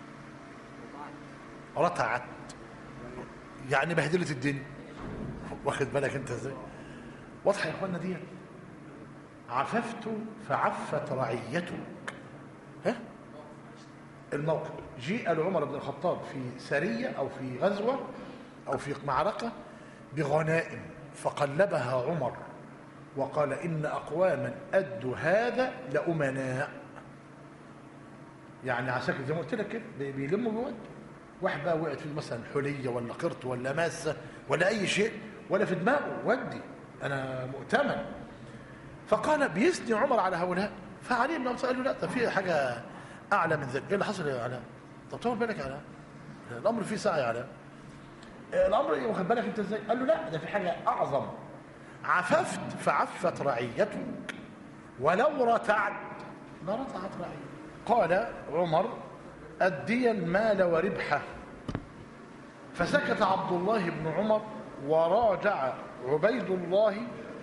رتعت يعني بهدلت الدنيا، واخد بالك انت ازاي؟ واضحه يا اخوانا دي؟ عففت فعفت رعيتك. ها الموقف جيء لعمر بن الخطاب في سريه او في غزوه او في معركه بغنائم، فقلبها عمر وقال ان اقواما ادوا هذا لامناء، يعني عساكر زي ما قلت لك كده بيلموا بيودوا. واحد بقى وقعت في مثلا حليه ولا قرط ولا ماسه ولا اي شيء ولا في دماغه ودي انا مؤتمن. فقال بيثني عمر على هؤلاء. فعلي بن ابي طالب قال له لا ده في حاجه اعلى من ذلك. ايه اللي حصل يا علاء؟ طب طول بالك يا علاء، الامر فيه ساعه يا علاء. الامر واخد بالك انت ازاي؟ قال له لا ده في حاجه اعظم. عففت فعفت رعيتك ولو رتعت ما رتعت رعيتك. قال عمر أدي المال وربحه. فسكت عبد الله بن عمر وراجع عبيد الله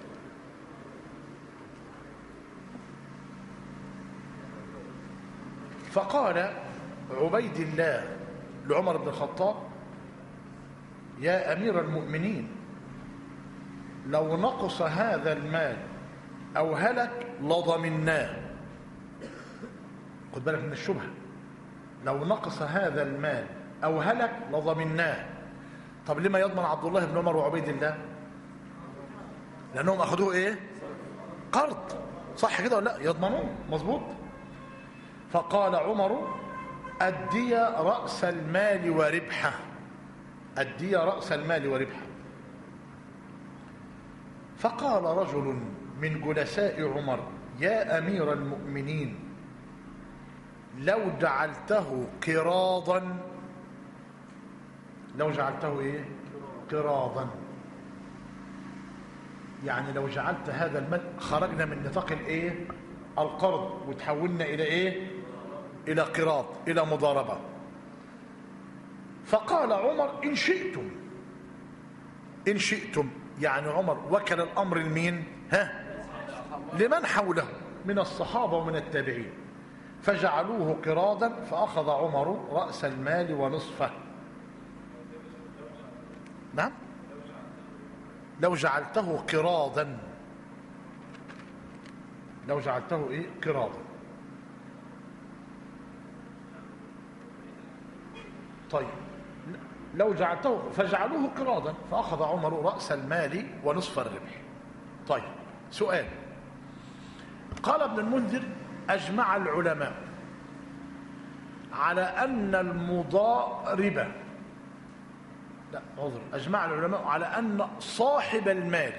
فقال عبيد الله لعمر بن الخطاب يا أمير المؤمنين لو نقص هذا المال أو هلك لضمناه. خد بالك من الشبهة. لو نقص هذا المال أو هلك لضمناه. طب لما يضمن عبد الله بن عمر وعبيد الله؟ لأنهم أخذوه إيه؟ قرض، صح كده ولا لا؟ يضمنوه مظبوط. فقال عمر أدي رأس المال وربحه. أدي رأس المال وربحه. فقال رجل من جلساء عمر يا أمير المؤمنين لو جعلته قراضا. لو جعلته ايه؟ قراضا. يعني لو جعلت هذا المال خرجنا من نطاق الايه؟ القرض وتحولنا الى ايه؟ الى قراض، الى مضاربه. فقال عمر ان شئتم. ان شئتم يعني عمر وكل الامر لمين؟ ها؟ لمن حوله من الصحابه ومن التابعين. فجعلوه قراضا فأخذ عمر رأس المال ونصفه. نعم لو جعلته قراضا. لو جعلته ايه؟ قراضا. طيب لو جعلته فجعلوه قراضا فأخذ عمر رأس المال ونصف الربح. طيب سؤال. قال ابن المنذر أجمع العلماء على أن المضاربة لا عذر أجمع العلماء على أن صاحب المال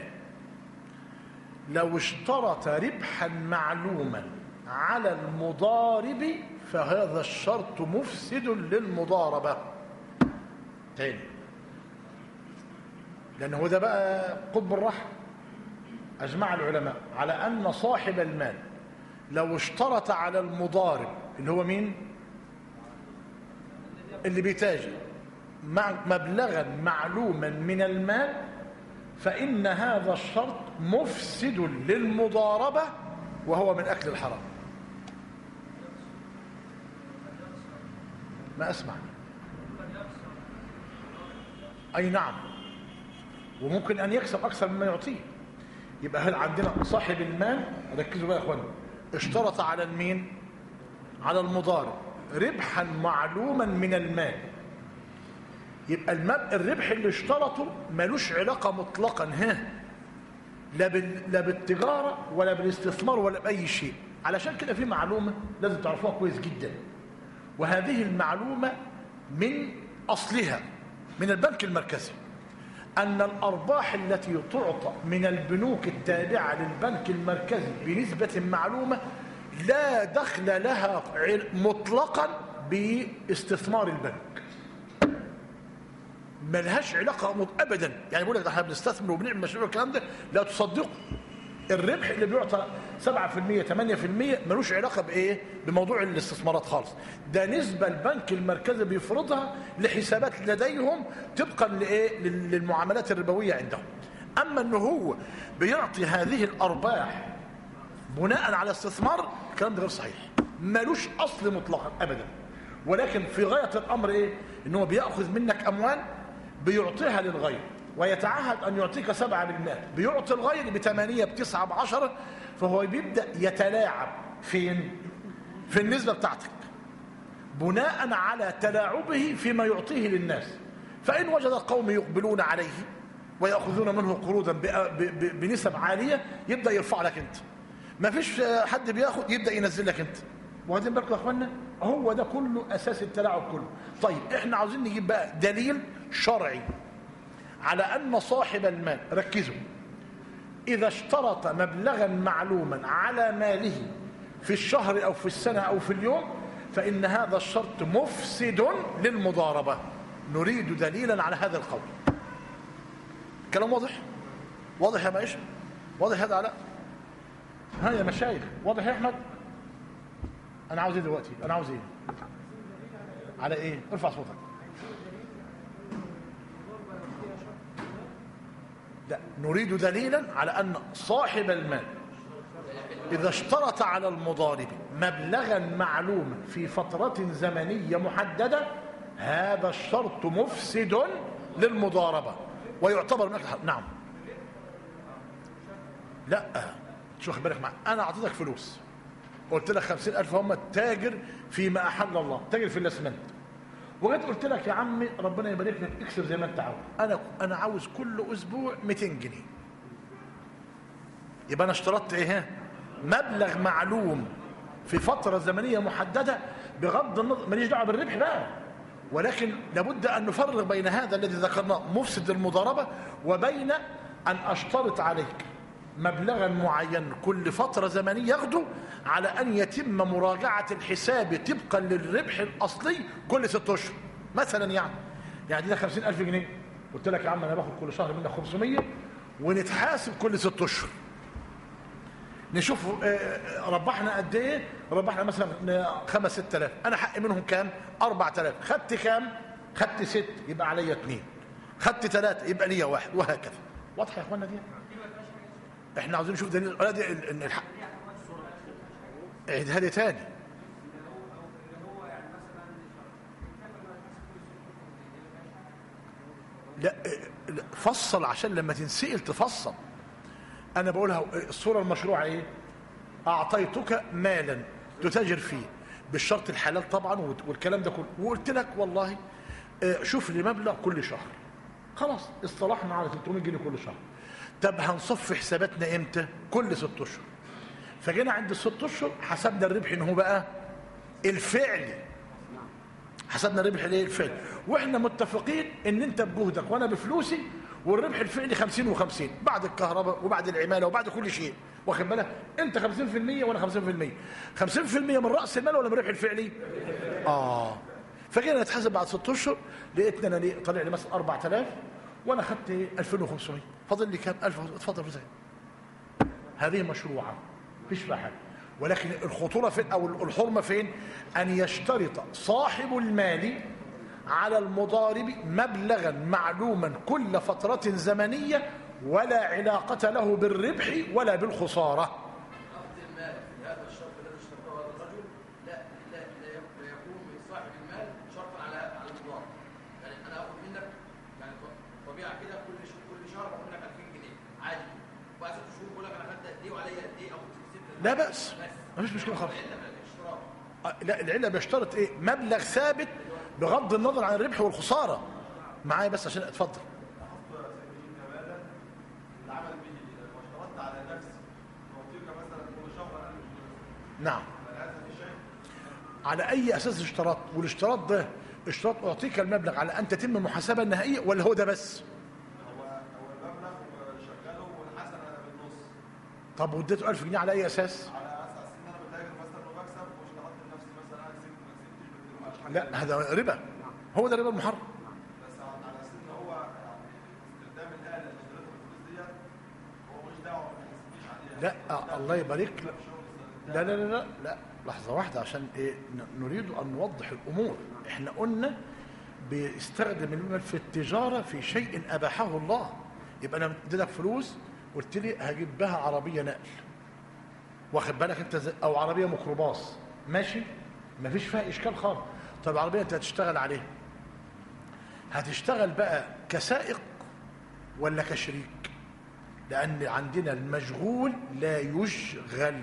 لو اشترط ربحا معلوما على المضارب فهذا الشرط مفسد للمضاربة. تاني لأنه ده بقى قطب الرحم. أجمع العلماء على أن صاحب المال لو اشترط على المضارب اللي هو مين؟ اللي بيتاجر مع مبلغا معلوما من المال فإن هذا الشرط مفسد للمضاربة وهو من أكل الحرام. ما أسمع. أي نعم وممكن أن يكسب أكثر مما يعطيه. يبقى هل عندنا صاحب المال ركزوا بقى يا أخواني اشترط على المين؟ على المضارب ربحا معلوما من المال. يبقى المال الربح اللي اشترطه ملوش علاقة مطلقا ها لا, بال... لا بالتجارة ولا بالاستثمار ولا بأي شيء. علشان كده في معلومة لازم تعرفوها كويس جدا، وهذه المعلومة من أصلها من البنك المركزي، أن الأرباح التي تعطى من البنوك التابعة للبنك المركزي بنسبة معلومة لا دخل لها مطلقا باستثمار البنك. ما لهاش علاقة ابدا. يعني بيقول لك ده احنا بنستثمر وبنعمل مشروع الكلام ده، لا تصدقوا. الربح اللي بيعطى سبعة بالمئة ثمانية بالمئة ملوش علاقة بايه؟ بموضوع الاستثمارات خالص. ده نسبة البنك المركزي بيفرضها لحسابات لديهم طبقا لايه؟ للمعاملات الربوية عندهم. اما انه هو بيعطي هذه الارباح بناء على استثمار، الكلام ده غير صحيح، ملوش اصل مطلقا ابدا. ولكن في غاية الامر ايه؟ انه بيأخذ منك اموال بيعطيها للغير ويتعهد ان يعطيك سبعة بالمئة، بيعطي الغير بثمانية بتسعة بعشرة، فهو بيبدأ يتلاعب فين؟ في النسبة بتاعتك بناء على تلاعبه فيما يعطيه للناس. فإن وجد القوم يقبلون عليه ويأخذون منه قروضا بنسب عالية يبدأ يرفع لك انت. ما فيش حد بياخد يبدأ ينزل لك انت. واخدين بالكم يا اخوانا؟ هو ده كله اساس التلاعب كله. طيب احنا عاوزين نجيب بقى دليل شرعي على ان صاحب المال، ركزوا، اذا اشترط مبلغا معلوما على ماله في الشهر او في السنه او في اليوم فان هذا الشرط مفسد للمضاربه. نريد دليلا على هذا القول. كلام واضح؟ واضح يا معيش؟ واضح هذا علاء؟ ها يا مشايخ، واضح يا احمد؟ انا عاوز ايه دلوقتي؟ انا عاوز ايه؟ على ايه؟ ارفع صوتك. لا، نريد دليلا على ان صاحب المال اذا اشترط على المضارب مبلغا معلوما في فترة زمنية محددة هذا الشرط مفسد للمضاربة ويعتبر من الحق. نعم. لا شو واخد بالك معي؟ انا اعطيتك فلوس، قلت لك خمسين ألف هم التاجر فيما أحل الله، تاجر في الاسمنت، وجيت قلت لك يا عمي ربنا يبارك لك اكسب زي ما انت عاوز، انا انا عاوز كل اسبوع مئتين جنيه. يبقى انا اشترطت ايه؟ مبلغ معلوم في فتره زمنيه محدده بغض النظر، ماليش دعوه بالربح بقى، ولكن لابد ان نفرق بين هذا الذي ذكرناه مفسد المضاربه وبين ان اشترط عليك مبلغا معين كل فتره زمنيه ياخده على ان يتم مراجعه الحساب طبقا للربح الاصلي كل ست اشهر مثلا. يعني يعني ده خمسين ألف جنيه، قلت لك يا عم انا باخد كل شهر منك خمسمية ونتحاسب كل ست اشهر، نشوف ربحنا قد ايه. ربحنا مثلا خمس ست آلاف، انا حقي منهم كام؟ أربعة آلاف. خدت كام؟ خدت ست، يبقى عليا اثنين. خدت ثلاثة، يبقى ليا واحد، وهكذا. واضحه يا اخوانا دي؟ احنا عاوزين نشوف دليل ان الحق. عيدها لي تاني. لا فصل عشان لما تنسئل تفصل. انا بقولها الصوره المشروعه ايه؟ اعطيتك مالا تتاجر فيه بالشرط الحلال طبعا والكلام ده كله، وقلت لك والله شوف لي مبلغ كل شهر. خلاص اصطلحنا على ثلاثمية جنيه كل شهر. طب هنصفي حساباتنا امتى؟ كل ست اشهر. فجينا عند الست اشهر حسبنا الربح ان هو بقى الفعلي. حسبنا الربح الايه؟ الفعلي. واحنا متفقين ان انت بجهدك وانا بفلوسي، والربح الفعلي خمسين وخمسين بعد الكهرباء وبعد العماله وبعد كل شيء، واخد بالك؟ انت خمسين في المية وانا خمسين في المية. خمسين في المية من راس المال ولا من الربح الفعلي؟ اه. فجينا نتحاسب بعد ست اشهر، لقيت انا ليه طلع لي مثلا أربعة آلاف وانا خدت ألفين وخمسمية، فاضل لي كام؟ ألف. اتفضل فلوسك. هذه مشروعه مفيش فيها حاجه، ولكن الخطوره فين او الحرمه فين؟ ان يشترط صاحب المال على المضارب مبلغا معلوما كل فتره زمنيه ولا علاقه له بالربح ولا بالخساره. أخذ المال في هذا الشرط الذي اشترطه هذا الرجل لا لا لا يكون من صاحب المال شرطا على على المضارب. يعني انا اخذ منك يعني طبيعه كده كل كل شهر باخد منك ألفين جنيه عادي، وبعد ست شهور بقول لك انا خدت قد ايه وعليا قد ايه او لا بأس، مفيش مشكله خالص. لا العله بيشترط ايه؟ مبلغ ثابت بغض النظر عن الربح والخساره. معايا بس عشان اتفضل. نعم. على اي اساس اشتراط؟ والاشتراط ده اشتراط اعطيك المبلغ على ان تتم المحاسبه النهائيه ولا هو ده بس؟ هو هو المبلغ شغاله والحسنه بالنص. طب واديته ألف جنيه على اي اساس؟ على اساس ان انا بتاجر مثلا وبكسب واشترطت لنفسي مثلا انا كسبت ما كسبتش. لا هذا ربا، هو ده ربا المحرم. بس على اساس ان هو يعني استخدام الاله اللي اشتريتها بالفلوس ديت هو مش دعوه ما كسبتش عليها. لا الله يبارك لك. لا لا لا لا لا لحظه واحده عشان ايه؟ نريد ان نوضح الامور. احنا قلنا بيستخدم المال في التجاره في شيء اباحه الله. يبقى انا اديتك فلوس قلت لي هجيب بها عربيه نقل، واخد بالك انت زي او عربيه ميكروباص، ماشي مفيش فيها اشكال خالص. طب العربيه انت هتشتغل عليها، هتشتغل بقى كسائق ولا كشريك؟ لان عندنا المشغول لا يشغل،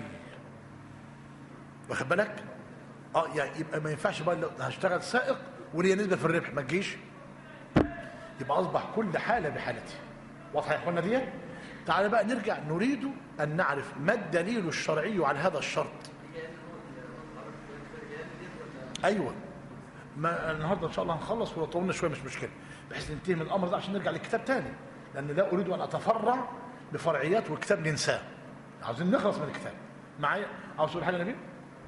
واخد بالك؟ اه يعني يبقى ما ينفعش بقى هشتغل سائق وليا نسبه في الربح ما تجيش. يبقى اصبح كل حاله بحالتها. واضحه يا اخوانا دي؟ تعال بقى نرجع، نريد ان نعرف ما الدليل الشرعي على هذا الشرط. ايوه، ما النهارده ان شاء الله هنخلص ولو طولنا شويه مش مشكله، بحيث ننتهي من الامر ده عشان نرجع للكتاب تاني، لان لا اريد ان اتفرع بفرعيات والكتاب ننساه. عاوزين نخلص من الكتاب. معايا؟ عاوز تقول حاجه يا نبيل؟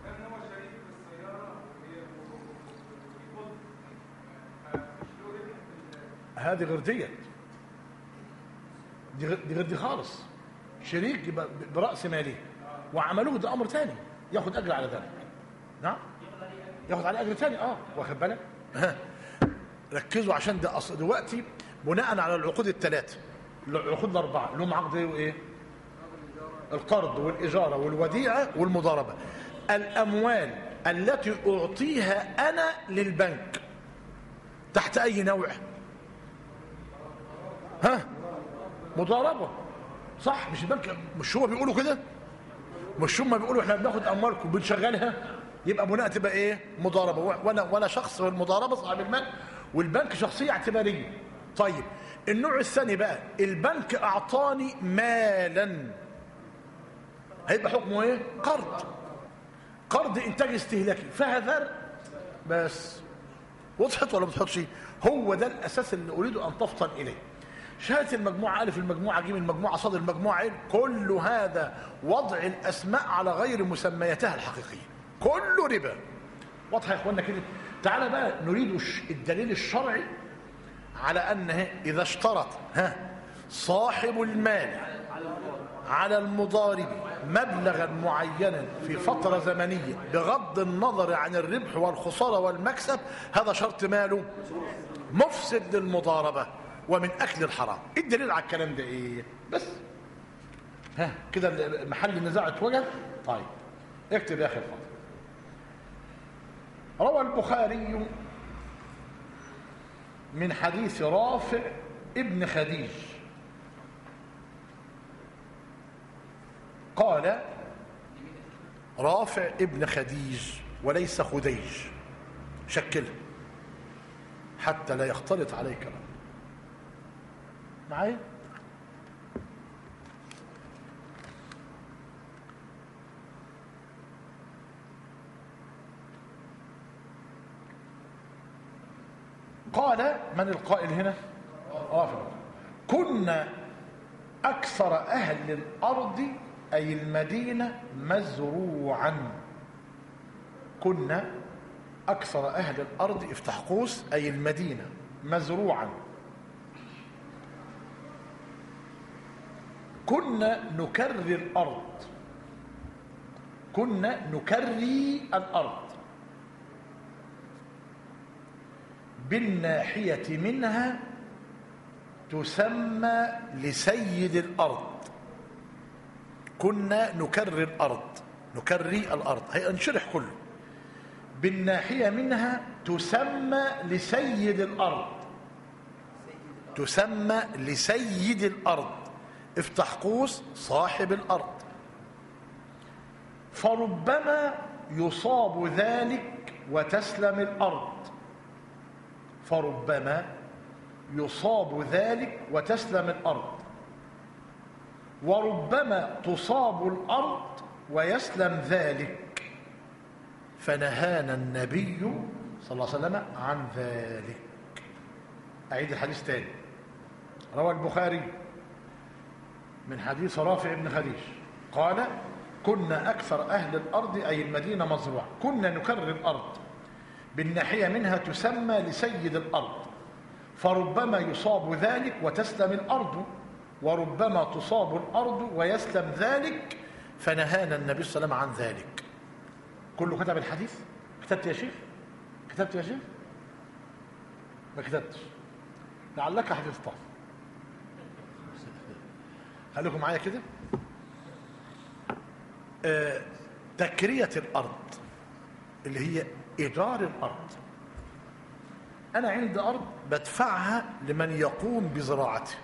هذه غير ديت، دي غير دي, غير دي خالص. شريك يبقى براس ماله وعملوه، ده امر ثاني، ياخد اجر على ذلك. نعم، ياخد على اجر ثاني. اه واخد بالك؟ ركزوا عشان ده اصل دلوقتي بناء على العقود الثلاثه، العقود الاربعه اللي هم عقد ايه؟ القرض والاجاره والوديعه والمضاربه. الاموال التي اعطيها انا للبنك تحت اي نوع؟ ها؟ مضاربه، صح؟ مش البنك، مش هو بيقولوا كده؟ مش هم بيقولوا احنا بناخد اموالكم بنشغلها؟ يبقى بناء تبقى ايه؟ مضاربه. وانا وانا شخص المضاربه صاحب المال، والبنك شخصيه اعتباريه. طيب النوع الثاني بقى، البنك اعطاني مالا، هيبقى حكمه ايه؟ قرض. قرض انتاج استهلاكي، فهذا بس. وضحت ولا ما بتحطش؟ هو ده الاساس اللي اريد ان تفطن اليه. شهاده المجموعه الف، المجموعه ج، المجموعه ص، المجموعه ع، كل هذا وضع الاسماء على غير مسمياتها الحقيقيه، كله ربا. واضحه يا اخوانا كده؟ تعالى بقى نريد الدليل الشرعي على ان اذا اشترط ها صاحب المال على المضارب مبلغا معينا في فتره زمنيه بغض النظر عن الربح والخساره والمكسب، هذا شرط ماله مفسد للمضاربه ومن اكل الحرام. الدليل على الكلام ده ايه؟ بس ها كده محل النزاع اتوجد. طيب اكتب يا اخي الفاضل. روى البخاري من حديث رافع ابن خديج قال، رافع ابن خديج وليس خديج، شكلها حتى لا يختلط عليك الأمر. معايا؟ قال، من القائل هنا؟ رافع. كنا أكثر أهل الأرض أي المدينة مزروعا. كنا أكثر أهل الأرض، افتح قوس، أي المدينة مزروعا. كنا نكري الأرض، كنا نكري الأرض بالناحية منها تسمى لسيد الأرض. كنا نكري الأرض، نكري الأرض هي انشرح كله. بالناحية منها تسمى لسيد الأرض، تسمى لسيد الأرض، افتح قوس، صاحب الأرض. فربما يصاب ذلك وتسلم الأرض، فربما يصاب ذلك وتسلم الأرض، وربما تصاب الأرض ويسلم ذلك، فنهانا النبي صلى الله عليه وسلم عن ذلك. أعيد الحديث تاني. روى البخاري من حديث رافع بن خديج قال: كنا أكثر أهل الأرض أي المدينة مزروعة، كنا نكرر الأرض بالناحية منها تسمى لسيد الأرض، فربما يصاب ذلك وتسلم الأرض، وربما تصاب الأرض ويسلم ذلك، فنهانا النبي صلى الله عليه وسلم عن ذلك. كله كتب الحديث؟ كتبت يا شيخ؟ كتبت يا شيخ؟ ما كتبتش، لعلك حفظته. خليكم معايا كده. آه تكرية الأرض اللي هي إيجار الأرض. أنا عندي أرض بدفعها لمن يقوم بزراعتها،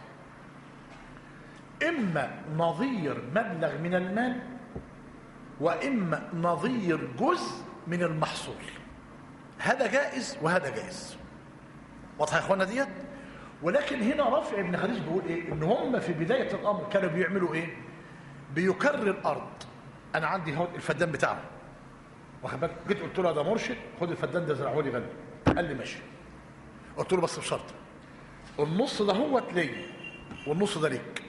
إما نظير مبلغ من المال وإما نظير جزء من المحصول. هذا جائز وهذا جائز. واضح يا إخوانا ديت؟ ولكن هنا رافع بن خديج بيقول إيه؟ إن هم في بداية الأمر كانوا بيعملوا إيه؟ بيكرر الأرض. أنا عندي هو الفدان بتاعه، واخد بالك؟ جيت قلت له ده مرشد، خد الفدان ده زرعه لي غني. قال لي ماشي. قلت له بس بشرط النص ده هو ليا والنص ده ليك.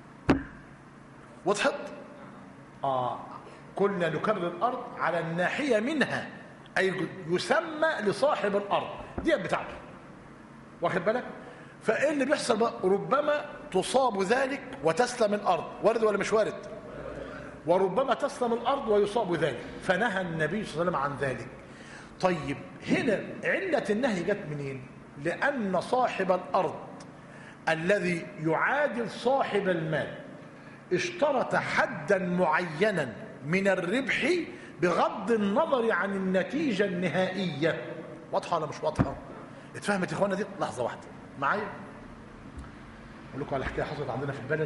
وضحت؟ اه كنا نكرر الارض على الناحيه منها، اي يسمى لصاحب الارض دي بتاعته. واخد بالك؟ فايه اللي بيحصل بقى؟ ربما تصاب ذلك وتسلم الارض، وارد ولا مش وارد؟ وربما تسلم الارض ويصاب ذلك، فنهى النبي صلى الله عليه وسلم عن ذلك. طيب هنا علة النهي جت منين؟ لأن صاحب الأرض الذي يعادل صاحب المال اشترط حدا معينا من الربح بغض النظر عن النتيجة النهائية. واضحة ولا مش واضحة؟ اتفهمت يا اخوانا دي؟ لحظة واحدة معايا. اقول لكم على حكاية حصلت عندنا في البلد.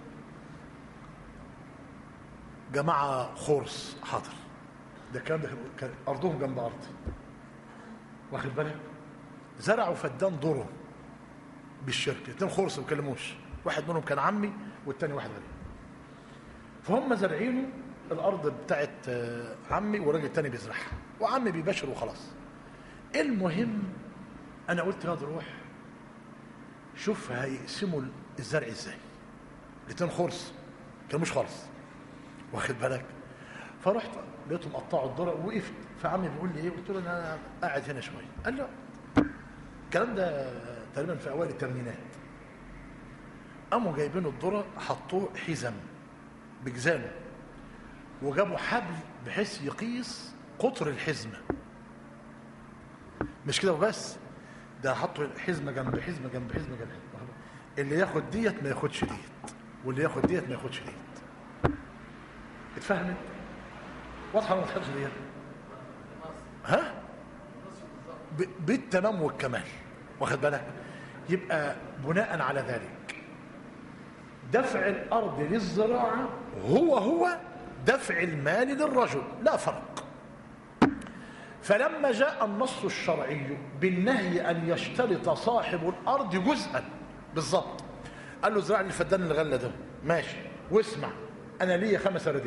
جماعة خرس حاضر، ده كان كان أرضهم جنب أرض. واخد بالك؟ زرعوا فدان ذرة بالشركة، اتنين خرس ما بيكلموش، واحد منهم كان عمي والتاني واحد غيري. فهم زارعينه الأرض بتاعت عمي والراجل التاني بيزرعها، وعمي بيباشر وخلاص. المهم أنا قلت يا روح شوف هيقسموا الزرع ازاي. الاتنين خرس كانوا مش خالص. واخد بالك؟ فرحت لقيتهم قطعوا الذره، وقفت فعمي بيقول لي ايه؟ قلت له انا قاعد هنا شويه. قال له الكلام ده تقريبا في اوائل الثمانينات. قاموا جايبين الذره حطوه حزم بجزامه، وجابوا حبل بحيث يقيس قطر الحزمه. مش كده وبس، ده حطوا حزمه جنب حزمه جنب حزمه جنب حزمه، اللي ياخد ديت ما ياخدش ديت، واللي ياخد ديت ما ياخدش ديت. اتفهمت؟ واضحه ولا ما تفهمش ديت؟ ها؟ بالتمام والكمال. واخد بالك؟ يبقى بناء على ذلك دفع الارض للزراعه هو هو دفع المال للرجل، لا فرق. فلما جاء النص الشرعي بالنهي ان يشترط صاحب الارض جزءا بالضبط، قال له زرع لي الفدان الغله ده، ماشي، واسمع انا ليا خمس اردب.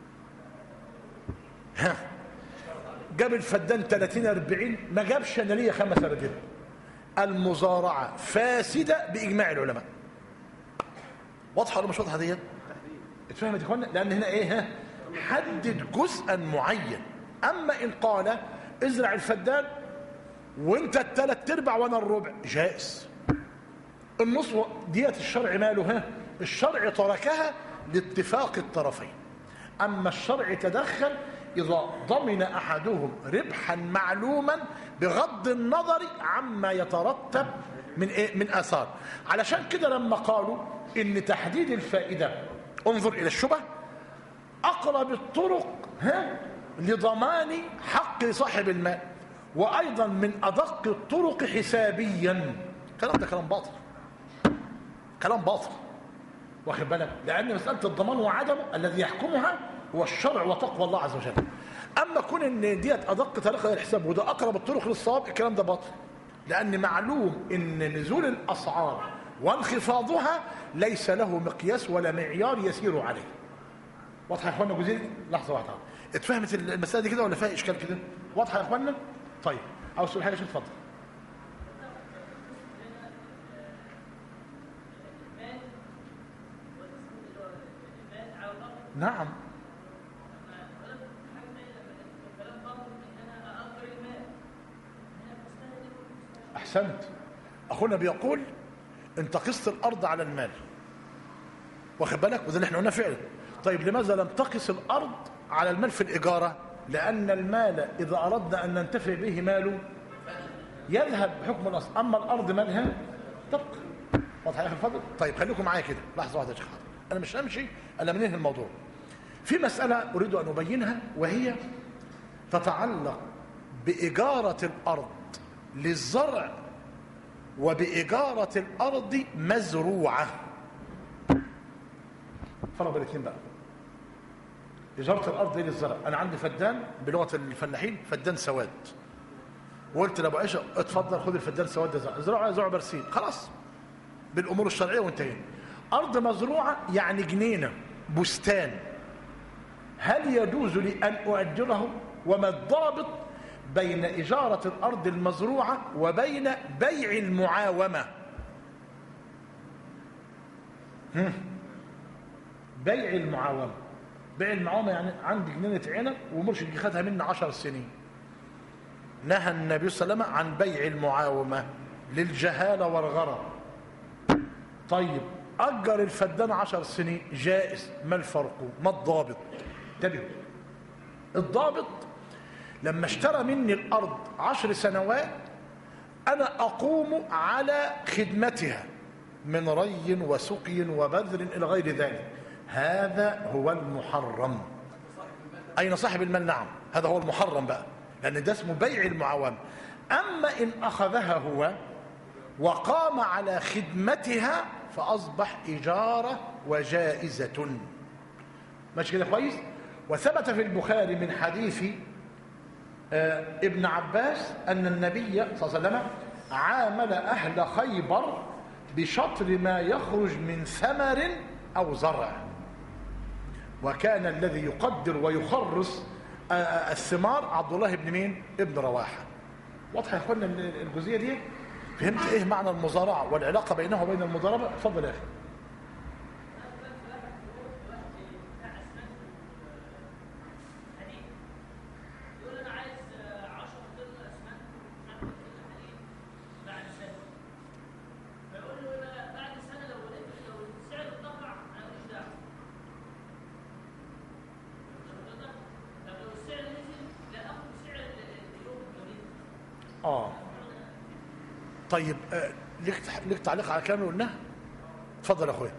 ها جاب الفدان ثلاثين أربعين، ما جابش انا ليا خمس اردب. المزارعه فاسده باجماع العلماء. واضحه ولا مش واضحه ديت؟ اتفهمت يا اخوانا؟ لان هنا ايه؟ ها حدد جزءا معين. اما ان قال ازرع الفدان وانت الثلاث ارباع وانا الربع، جائز. النص ديت الشرع ماله؟ ها الشرع تركها لاتفاق الطرفين. اما الشرع تدخل اذا ضمن احدهم ربحا معلوما بغض النظر عما يترتب من ايه؟ من اثار. علشان كده لما قالوا ان تحديد الفائده، انظر الى الشبه، اقرب الطرق ها لضمان حق صاحب المال، وايضا من ادق الطرق حسابيا. الكلام ده كلام باطل، كلام باطل. واخد بالك؟ لان مساله الضمان وعدمه الذي يحكمها هو الشرع وتقوى الله عز وجل. اما كون ان ديت ادق طريقه للحساب وده اقرب الطرق للصواب، الكلام ده باطل. لان معلوم ان نزول الاسعار وانخفاضها ليس له مقياس ولا معيار يسير عليه. واضحه يا اخوانا جزئيه؟ لحظه واحده. اتفهمت المساله دي كده ولا فيها اشكال كده؟ واضحه يا اخوانا؟ طيب عاوز تقول حاجه يا شيخ؟ اتفضل. نعم احسنت. اخونا بيقول انت قست الارض على المال، واخد بالك؟ وده اللي احنا قلناه فعلا. طيب لماذا لم تقس الارض على المال في الاجاره؟ لان المال اذا اردنا ان ننتفع به ماله يذهب بحكم الاصل، اما الارض مالها تبقى. واضح يا اخي الفاضل؟ طيب خليكم معايا كده لحظه واحده يا شيخ. انا مش همشي الا من الموضوع. في مساله اريد ان ابينها، وهي تتعلق باجاره الارض للزرع وبإجارة الأرض مزروعة. فرق بين الاثنين بقى. إجارة الأرض للزرع، أنا عندي فدان بلغة الفلاحين فدان سواد، وقلت لأبو عيشة اتفضل خد الفدان سواد ده زرعه زرع برسيم، خلاص بالأمور الشرعية وانتهينا. أرض مزروعة يعني جنينة بستان، هل يجوز لي أن أؤجره وما الضابط بين إجارة الأرض المزروعة وبين بيع المعاومة؟ هم. بيع المعاومة بيع المعاومة يعني عندي جنينة عنب ومرشد خدها مني عشر سنين. نهى النبي صلى الله عليه وسلم عن بيع المعاومة للجهالة والغرر. طيب أجر الفدان عشر سنين جائز، ما الفرق؟ ما الضابط؟ انتبهوا، الضابط لما اشترى مني الأرض عشر سنوات أنا أقوم على خدمتها من ري وسقي وبذر إلى غير ذلك، هذا هو المحرم. أين صاحب المال؟ نعم، هذا هو المحرم بقى، لأن ده اسمه بيع المعاومة. أما إن أخذها هو وقام على خدمتها فأصبح إجارة وجائزة. ماشي كده كويس؟ وثبت في البخاري من حديث آه ابن عباس أن النبي صلى الله عليه وسلم عامل أهل خيبر بشطر ما يخرج من ثمر أو زرع، وكان الذي يقدر ويخرص آه الثمار عبد الله بن مين؟ ابن رواحة. واضح يا اخوانا الجزئية دي؟ فهمت ايه معنى المزارعة والعلاقة بينها وبين المضاربة؟ اتفضل يا اخي. اه طيب آه. ليك ليك تعليق على الكلام اللي قلناه؟ اتفضل يا اخويا.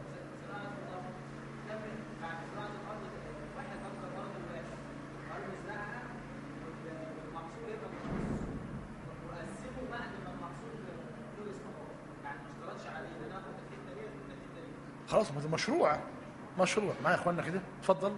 خلاص مشروع مشروع معايا يا اخوانا كده. اتفضل.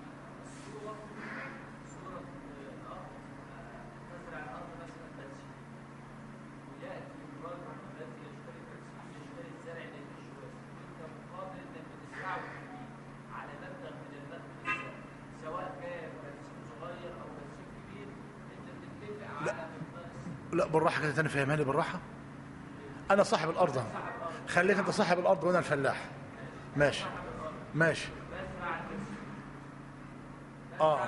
لا بالراحه كده تاني، فهمها لي بالراحه. انا صاحب الارض، خليك انت صاحب الارض وانا الفلاح. ماشي ماشي اه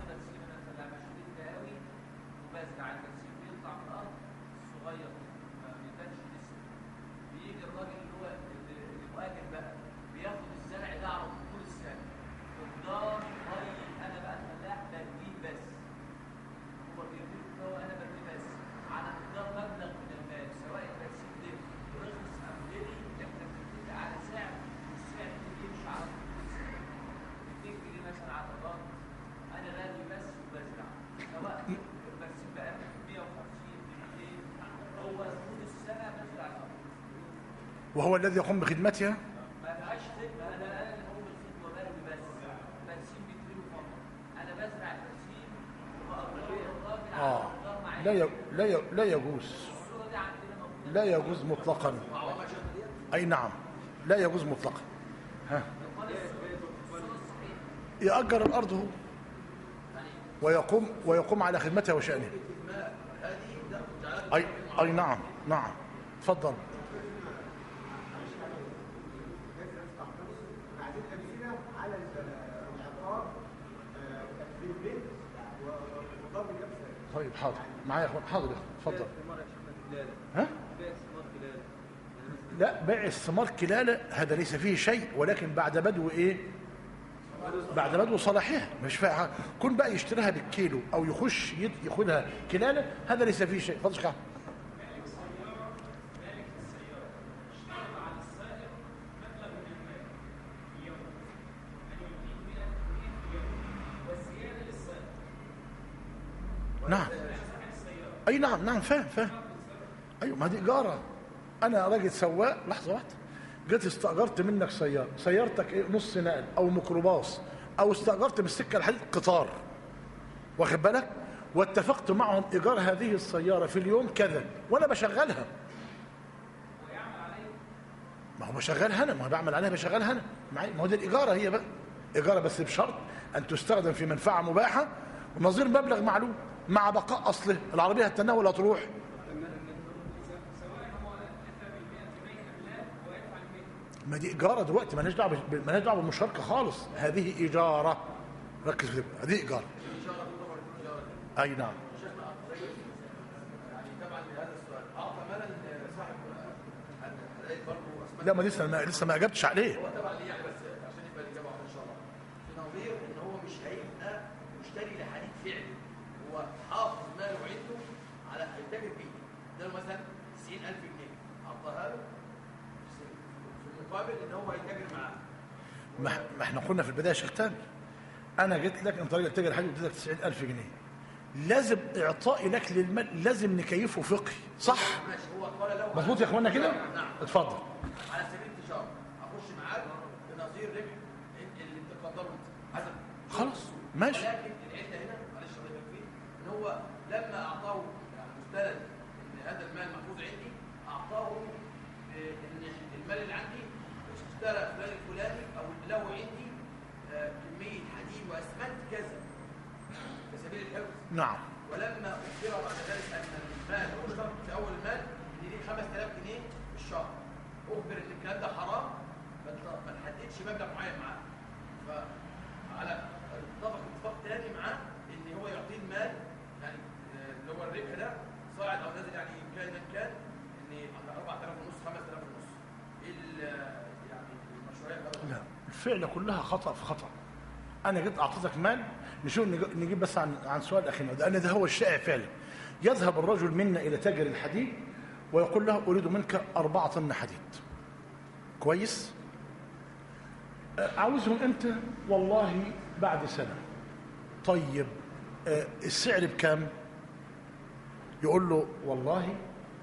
وهو الذي يقوم بخدمتها. ما فيهاش خدمه، انا انا اللي بقوم بالخدمه وبرمي بس. برسيم بيديله فقط، انا بزرع البرسيم وبقضيه الراجل على اه الخضار معايا. لا ي... لا ي... لا يجوز، الصوره دي عندنا موجوده. لا يجوز مطلقا. اي نعم لا يجوز مطلقا. ها يأجر الارض هو ويقوم ويقوم على خدمتها وشأنها. اي اي نعم نعم. اتفضل. طيب حاضر معايا يا اخوان. حاضر يا اخوان اتفضل. ها لا بيع الثمار كلاله هذا ليس فيه شيء، ولكن بعد بدو ايه؟ بعد بدو صلاحها. مش فاهم كون بقى يشتريها بالكيلو او يخش ياخدها كلاله، هذا ليس فيه شيء. اتفضل. نعم اي نعم نعم فاهم فاهم. ايوه ما دي اجاره. انا راجل سواق، لحظه واحده، جيت استاجرت منك سياره، سيارتك ايه؟ نص نقل او ميكروباص، او استاجرت بالسكه الحديد قطار، واخد بالك؟ واتفقت معهم ايجار هذه السياره في اليوم كذا وانا بشغلها. ما هو بشغلها انا، ما هو بعمل عليها بشغلها انا. ما هو دي الايجاره هي بقى ايجاره، بس بشرط ان تستخدم في منفعه مباحه نظير مبلغ معلوم مع بقاء اصله، العربيه هتتناول ولا تروح؟ ما دي ايجاره دلوقتي، مالهاش دعوه مالهاش دعوه بالمشاركه خالص، هذه ايجاره. ركز في هذه ايجاره. اي نعم. يعني طبعا لهذا السؤال اعطى مالا صاحب هدايا برضه لا ما لسه ما لسه ما اجبتش عليه. هو طبعا ليه يعني، بس عشان يبقى الاجابه واحده ان شاء الله. في نظير ان هو مش هيبقى مشتري لحديد فعلي، هو حافظ ماله عنده على هيتاجر بيه. ده مثلا تسعين ألف جنيه اعطاها له في المقابل ان هو هيتاجر معاه. ما احنا قلنا في البدايه يا شيخ تامر، انا جيت لك انت راجل تاجر حاجه واديتك تسعين ألف جنيه، لازم اعطائي لك للمال لازم نكيفه فقهي صح؟ ماشي. هو قال له مظبوط يا اخوانا كده؟ نعم. اتفضل. على سبيل التجاره اخش معاك بنظير ربح اللي انت تقدره انت حسب خلاص ماشي. ولكن العله هنا معلش الله يبارك فيه ان هو لما اعطاه يعني مستند ان هذا المال محفوظ عندي، اعطاه ان المال اللي عندي اشترى فلان الفلاني او له عندي كميه حديد واسمنت كذا في سبيل الحفظ. نعم. ولما اخبر بعد ذلك ان المال هو اشترط في اول المال ان ليه خمسة آلاف جنيه في الشهر، اخبر ان الكلام ده حرام، ما تحددش مبلغ معين معاه، فعلى اتفق اتفاق تاني معاه ان هو يعطيه المال يعني اللي هو الربح ده صاعد او نازل يعني كان كان ان أربعة آلاف ونص خمسة آلاف ونص. ايه يعني المشروعيه؟ لا الفعل كلها خطا في خطا. انا جيت اعطيتك مال، نشوف نجيب بس عن عن سؤال اخينا، لان ده هو الشائع فعلا. يذهب الرجل منا الى تاجر الحديد ويقول له اريد منك أربعة طن حديد. كويس؟ عاوزهم امتى؟ والله بعد سنه. طيب السعر بكام؟ يقول له والله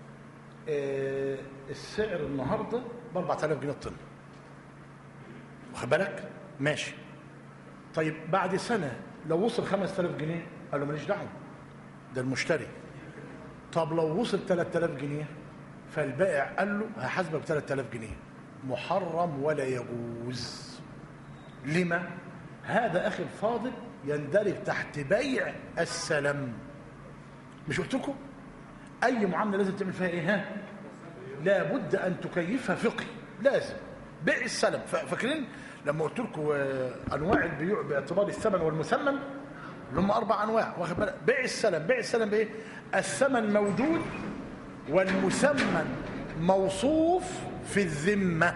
السعر النهارده ب أربعة آلاف جنيه الطن. واخد بالك؟ ماشي. طيب بعد سنة لو وصل خمسة آلاف جنيه، قال له ماليش دعوة، ده المشتري. طب لو وصل ثلاثة آلاف جنيه، فالبائع قال له هحاسبك ب ثلاثة آلاف جنيه. محرم ولا يجوز. لما؟ هذا أخي الفاضل يندرج تحت بيع السلم. مش قلت لكم أي معاملة لازم تعمل فيها إيه؟ ها؟ لابد أن تكيفها فقهي، لازم. بيع السلم، فاكرين لما قلت لكم انواع البيوع باعتبار الثمن والمثمن اللي هم اربع انواع، واخد بالك؟ بيع السلم، بيع السلم بايه؟ الثمن موجود والمثمن موصوف في الذمه.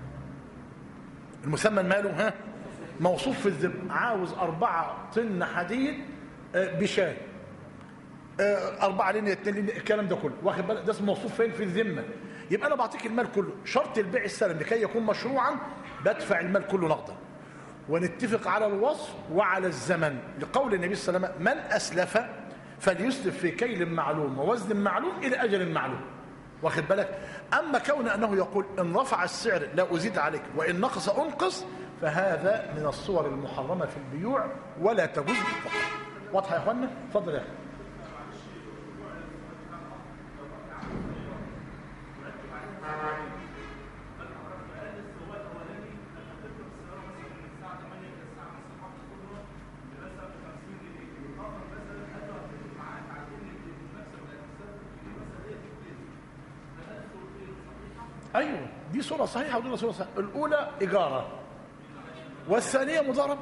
المثمن ماله؟ ها؟ موصوف في الذمه. عاوز أربعة طن حديد بشاي، أربعة لين اثنين لين، الكلام ده كله واخد بالك؟ ده اسمه موصوف فين؟ في الذمه. يبقى انا بعطيك المال كله. شرط البيع السلم لكي يكون مشروعا بدفع المال كله نقدا، ونتفق على الوصف وعلى الزمن، لقول النبي صلى الله عليه وسلم من اسلف فليسلف في كيل معلوم ووزن معلوم الى اجل معلوم. واخد بالك؟ اما كون انه يقول ان رفع السعر لا ازيد عليك وان نقص انقص، فهذا من الصور المحرمه في البيوع ولا تجوز بالفقر. واضحه يا اخوانا؟ اتفضل يا اخي. ايوه دي صوره صحيحه ودي صوره صحيحه. الاولى ايجاره والثانيه مضاربه.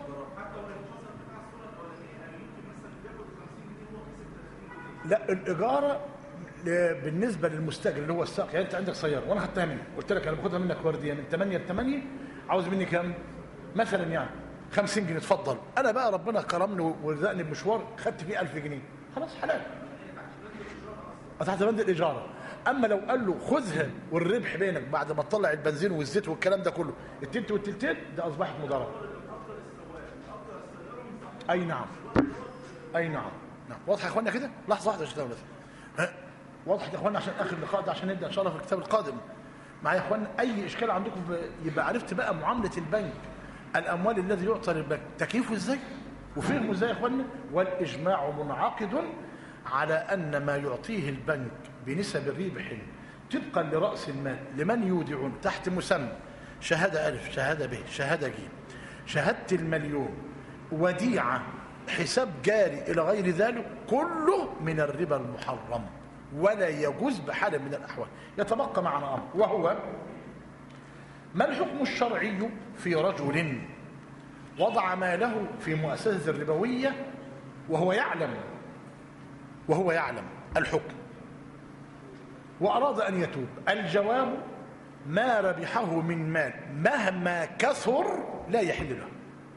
لا الايجاره بالنسبه للمستاجر اللي هو الساق، يعني انت عندك سياره وانا خدتها منك، قلت لك انا باخدها منك ورديه من ثمانية ل ثمانية، عاوز مني كام؟ مثلا يعني خمسين جنيه، اتفضل. انا بقى ربنا كرمني ورزقني بمشوار خدت فيه ألف جنيه، خلاص حلال تحت بند الايجاره. اما لو قال له خذها والربح بينك بعد ما تطلع البنزين والزيت والكلام ده كله التلت والتلتين، ده اصبحت مضاربه. اي نعم اي نعم نعم. واضح يا اخوانا كده؟ لحظه واحده يا شباب. واضح يا اخوانا عشان اخر اللقاء ده عشان نبدا ان شاء الله في الكتاب القادم معايا يا اخوانا. اي اشكال عندكم يبقى عرفت بقى معامله البنك، الاموال الذي يعطى للبنك تكييفه ازاي وفهمه ازاي يا اخوانا. والاجماع منعقد على ان ما يعطيه البنك بنسب الربح طبقا لراس المال لمن يودعون تحت مسمى شهاده الف، شهاده ب، شهاده ج، شهاده المليون، وديعه حساب جاري إلى غير ذلك كله من الربا المحرم ولا يجوز بحال من الأحوال. يتبقى معنا أمر، وهو ما الحكم الشرعي في رجل وضع ماله في مؤسسة الربوية وهو يعلم وهو يعلم الحكم وأراد أن يتوب؟ الجواب: ما ربحه من مال مهما كثر لا يحل له.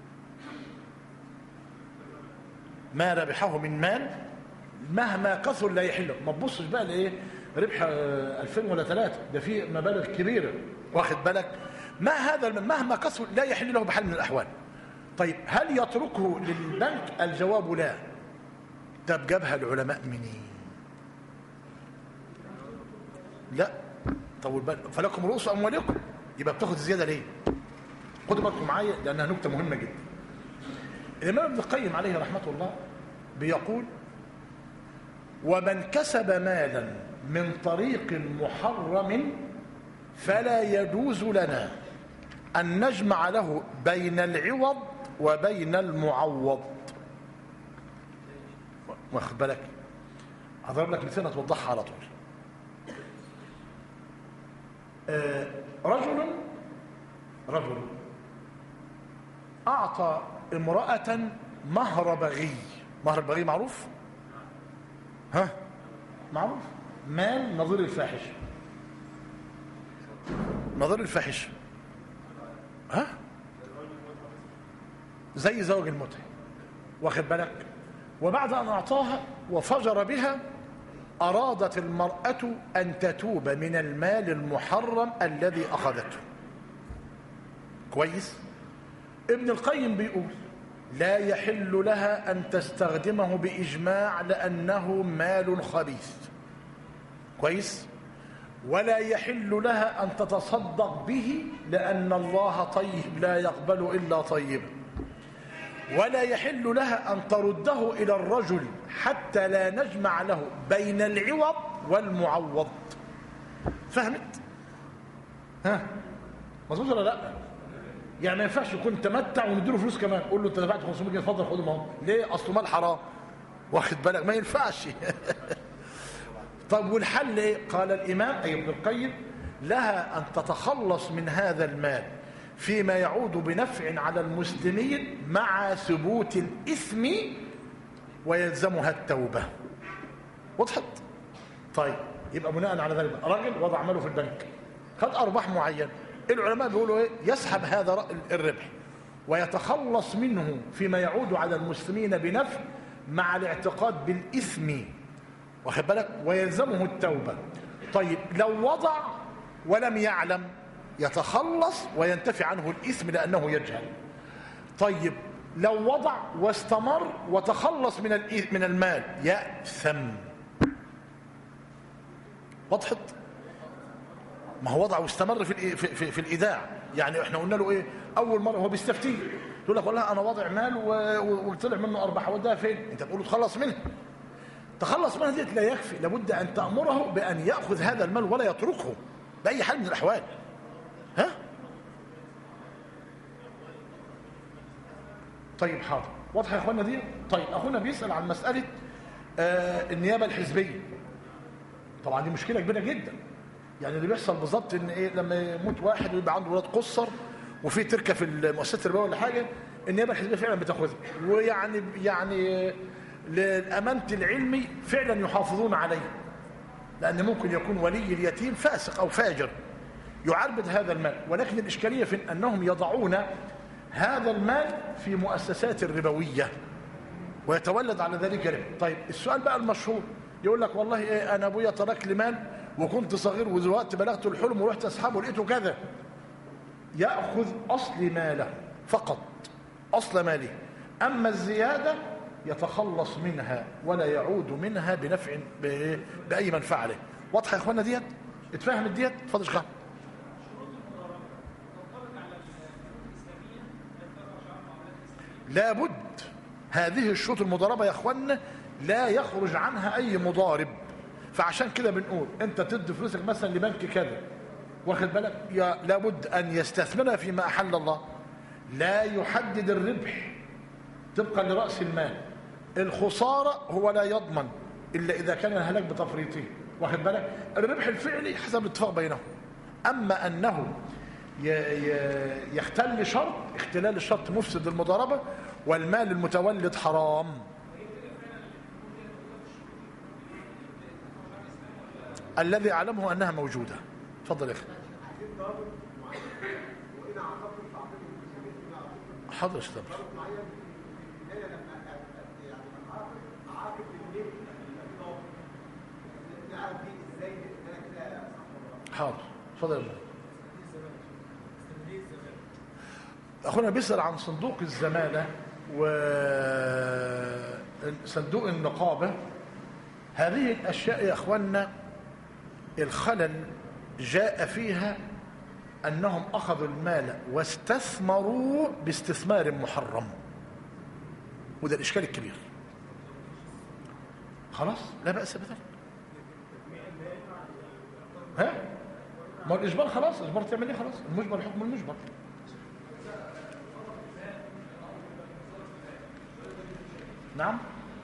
ما ربحه من مال مهما كثر لا يحل له. ما تبصش بقى لايه ربح ألفين ولا ثلاثة، ده في مبالغ كبيرة، واخد بالك؟ ما هذا المال مهما كثر لا يحل له بحال من الأحوال. طيب هل يتركه للبنك؟ الجواب لا. طب جابها العلماء منين؟ لا. طول بالك، فلكم رؤوس اموالكم، يبقى بتاخد زياده ليه؟ خدوا بالكم معايا لانها نكته مهمه جدا. الامام ابن القيم عليه رحمه الله بيقول: ومن كسب مالا من طريق محرم فلا يجوز لنا ان نجمع له بين العوض وبين المعوض. واخد بالك؟ هضرب لك مثال توضحها على طول. آه رجل رجل أعطى امرأة مهر بغي. مهر البغي معروف؟ ها؟ معروف؟ مال نظير الفاحشة. نظير الفاحشة. ها؟ زي زواج المتعة، واخد بالك؟ وبعد أن أعطاها وفجر بها أرادت المرأة أن تتوب من المال المحرم الذي أخذته. كويس؟ ابن القيم بيقول: لا يحل لها أن تستخدمه بإجماع لأنه مال خبيث. كويس؟ ولا يحل لها أن تتصدق به لأن الله طيب لا يقبل إلا طيبا. ولا يحل لها أن ترده إلى الرجل حتى لا نجمع له بين العوض والمعوض. فهمت؟ ها؟ مظبوط ولا لا؟ يعني ما ينفعش يكون تمتع ونديله فلوس كمان، قول له انت دفعت خمسمية جنيه اتفضل خده اهو. ليه؟ اصله مال حرام، واخد بالك؟ ما ينفعش. طب والحل ايه؟ قال الامام اي ابن القيم: لها ان تتخلص من هذا المال فيما يعود بنفع على المسلمين مع ثبوت الإثم ويلزمها التوبة. وضحت؟ طيب يبقى بناء على ذلك راجل وضع ماله في البنك خد أرباح معينة، العلماء بيقولوا ايه؟ يسحب هذا الربح ويتخلص منه فيما يعود على المسلمين بنفع مع الاعتقاد بالإثم، واخد بالك؟ ويلزمه التوبة. طيب لو وضع ولم يعلم يتخلص وينتفي عنه الإثم لأنه يجهل. طيب لو وضع واستمر وتخلص من من المال يأثم. وضحت؟ ما هو وضع واستمر في في في, في الإيداع. يعني احنا قلنا له ايه اول مره هو بيستفتيه، يقول لك والله انا واضع مال وطلع منه ارباح، وداها فين؟ انت بتقول له تخلص منه. تخلص منه ديت لا يكفي، لابد ان تأمره بأن يأخذ هذا المال ولا يتركه بأي حال من الأحوال. ها؟ طيب حاضر، واضح يا اخوانا دي؟ طيب اخونا بيسأل عن مسألة آه النيابة الحزبية. طبعا دي مشكلة كبيرة جدا. يعني اللي بيحصل بالظبط ان ايه لما يموت واحد ويبقى عنده ولاد قصر وفي تركه في المؤسسات الربويه ولا حاجه، النيابه الحزبيه فعلا بتاخذها، ويعني يعني للامانه العلمي فعلا يحافظون عليه، لان ممكن يكون ولي اليتيم فاسق او فاجر يعربد هذا المال، ولكن الاشكاليه في انهم يضعون هذا المال في مؤسسات ربويه ويتولد على ذلك ربا. طيب السؤال بقى المشهور، يقول لك والله ايه انا ابويا ترك لي مال وكنت صغير ودلوقتي بلغت الحلم ورحت اسحبه لقيته كذا. ياخذ اصل ماله فقط، اصل ماله، اما الزياده يتخلص منها ولا يعود منها بنفع باي منفعه له. واضحه يا اخوانا ديت؟ اتفهمت ديت؟ اتفضل يا شيخ. لابد هذه الشروط المضاربه يا اخوانا لا يخرج عنها اي مضارب. فعشان كده بنقول انت تدي فلوسك مثلا لبنك كذا، واخد بالك؟ يا لابد ان يستثمرها فيما احل الله، لا يحدد الربح طبقا لرأس المال. الخسارة هو لا يضمن إلا إذا كان الهلاك بتفريطه، واخد بالك؟ الربح الفعلي حسب الاتفاق بينهم. أما أنه يختل شرط، اختلال الشرط مفسد المضاربة، والمال المتولد حرام. الذي أعلمه أنها موجودة. تفضل يا أخي. حاضر اشتغل. حاضر. تفضل يا ابني. أخونا بيسأل عن صندوق الزمالة وصندوق النقابة. هذه الأشياء يا أخوانا الخلل جاء فيها أنهم أخذوا المال واستثمروا باستثمار محرم، وده الإشكال الكبير. خلاص لا بأس بذلك. ها؟ ما الإجبار خلاص، الإجبار تعمل إيه؟ خلاص المجبر حكم المجبر. نعم.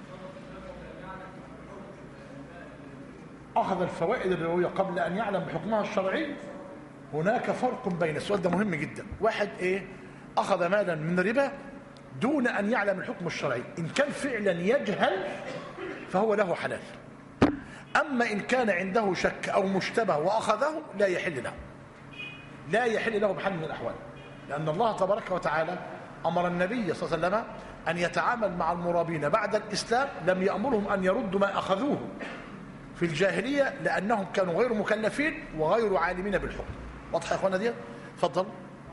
أخذ الفوائد الربوية قبل أن يعلم بحكمها الشرعي. هناك فرق بين، السؤال ده مهم جدا. واحد إيه؟ أخذ مالا من ربا دون أن يعلم الحكم الشرعي. إن كان فعلا يجهل فهو له حلال. أما إن كان عنده شك أو مشتبه وأخذه لا يحل له، لا يحل له بحال من الأحوال، لأن الله تبارك وتعالى أمر النبي صلى الله عليه وسلم أن يتعامل مع المرابين بعد الإسلام. لم يأمرهم أن يردوا ما أخذوه في الجاهلية لأنهم كانوا غير مكلفين وغير عالمين بالحكم. واضح يا أخوانا دي؟ تفضل.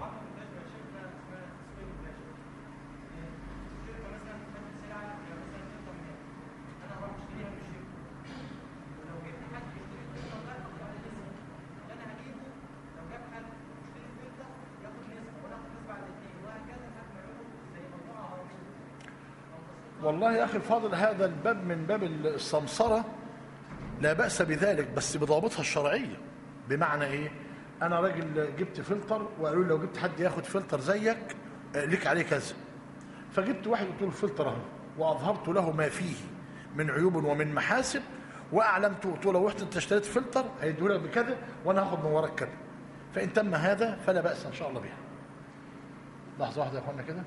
والله يا أخي الفاضل هذا الباب من باب السمسرة لا بأس بذلك، بس بضابطها الشرعية. بمعنى إيه؟ أنا راجل جبت فلتر وقالوا لي لو جبت حد ياخد فلتر زيك لك عليه كذا، فجبت واحد قلت له الفلتر اهو وأظهرت له ما فيه من عيوب ومن محاسن، وأعلمته قلت له لو رحت أنت اشتريت فلتر هيديه لك بكذا وأنا هاخد من وراك كذا، فإن تم هذا فلا بأس إن شاء الله بها. لحظة واحدة يا أخوانا كده.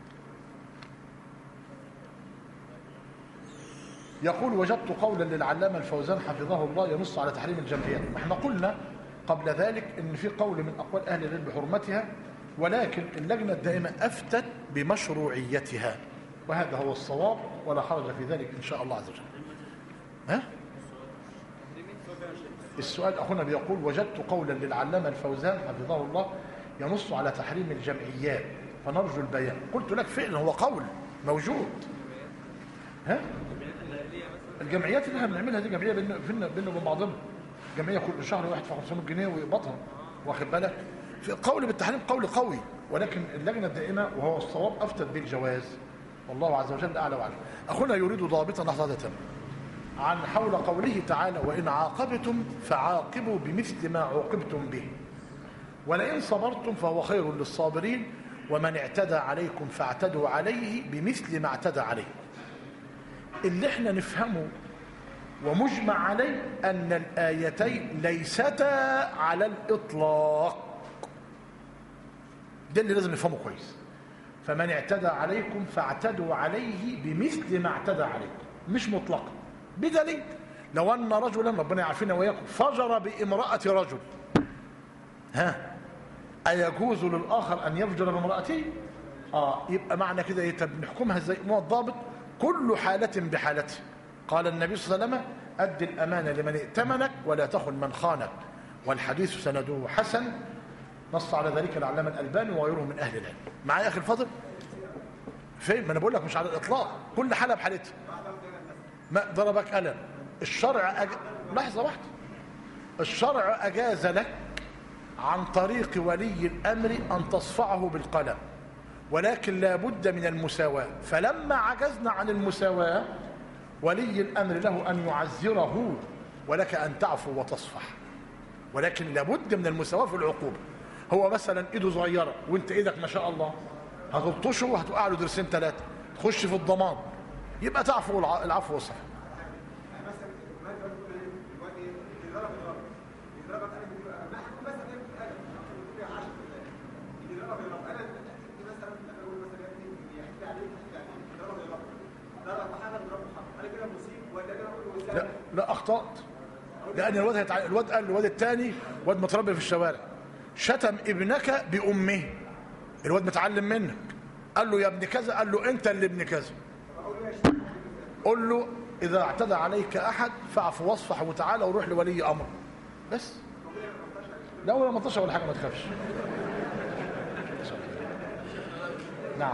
يقول وجدت قولا للعلامة الفوزان حفظه الله ينص على تحريم الجمعيات. احنا قلنا قبل ذلك ان في قول من اقوال اهل العلم بحرمتها، ولكن اللجنة الدائمة افتت بمشروعيتها، وهذا هو الصواب ولا حرج في ذلك ان شاء الله عز وجل. ها؟ السؤال اخونا بيقول وجدت قولا للعلامة الفوزان حفظه الله ينص على تحريم الجمعيات فنرجو البيان. قلت لك فعلا هو قول موجود. ها؟ الجمعيات اللي احنا بنعملها دي جمعيه بيننا وبين بعضنا، جمعيه كل شهر واحد في خمسمائة جنيه ويقبضها، واخد بالك؟ في قول بالتحريم قول قوي، ولكن اللجنه الدائمه وهو الصواب افتت بالجواز، والله عز وجل اعلى واعلم. اخونا يريد ضابطا لحظه عن حول قوله تعالى وان عاقبتم فعاقبوا بمثل ما عوقبتم به ولئن صبرتم فهو خير للصابرين ومن اعتدى عليكم فاعتدوا عليه بمثل ما اعتدى عليه. اللي احنا نفهمه ومجمع عليه أن الآيتين ليستا على الإطلاق، ده اللي لازم نفهمه كويس. فمن اعتدى عليكم فاعتدوا عليه بمثل ما اعتدى عليكم، مش مطلقا. بدليل لو أن رجلا ربنا يعافينا وإياكم فجر بامرأة رجل، ها أيجوز للآخر أن يفجر بامرأته؟ آه يبقى معنى كده إيه؟ طب نحكمها إزاي؟ ما هو الضابط كل حالة بحالته. قال النبي صلى الله عليه وسلم أد الأمانة لمن ائتمنك ولا تخن من خانك، والحديث سنده حسن، نص على ذلك العلامة الألباني وغيره من أهل العلم. معايا أخي الفاضل؟ فين؟ ما أنا بقول لك مش على الإطلاق، كل حالة بحالتها. ما ضربك ألم الشرع أج... لحظة واحدة، الشرع أجاز لك عن طريق ولي الأمر أن تصفعه بالقلم، ولكن لا بد من المساواة. فلما عجزنا عن المساواة ولي الأمر له أن يعزره ولك أن تعفو وتصفح، ولكن لا بد من المساواة في العقوبة. هو مثلا إيده صغيرة وانت إيدك ما شاء الله، هتلطشه وهتوقع له درسين ثلاثة، تخش في الضمان، يبقى تعفو العفو والصفح. لا لا اخطأت، لان الواد هيتع... الواد قال الواد الثاني واد متربي في الشوارع شتم ابنك بامه، الواد متعلم منك، قال له يا ابن كذا، قال له انت اللي ابن كذا. قل له اذا اعتدى عليك احد فاعف واصفح وتعالى وروح لولي امر بس. لا ولا منطشه ولا حاجه، ما تخافش. نعم.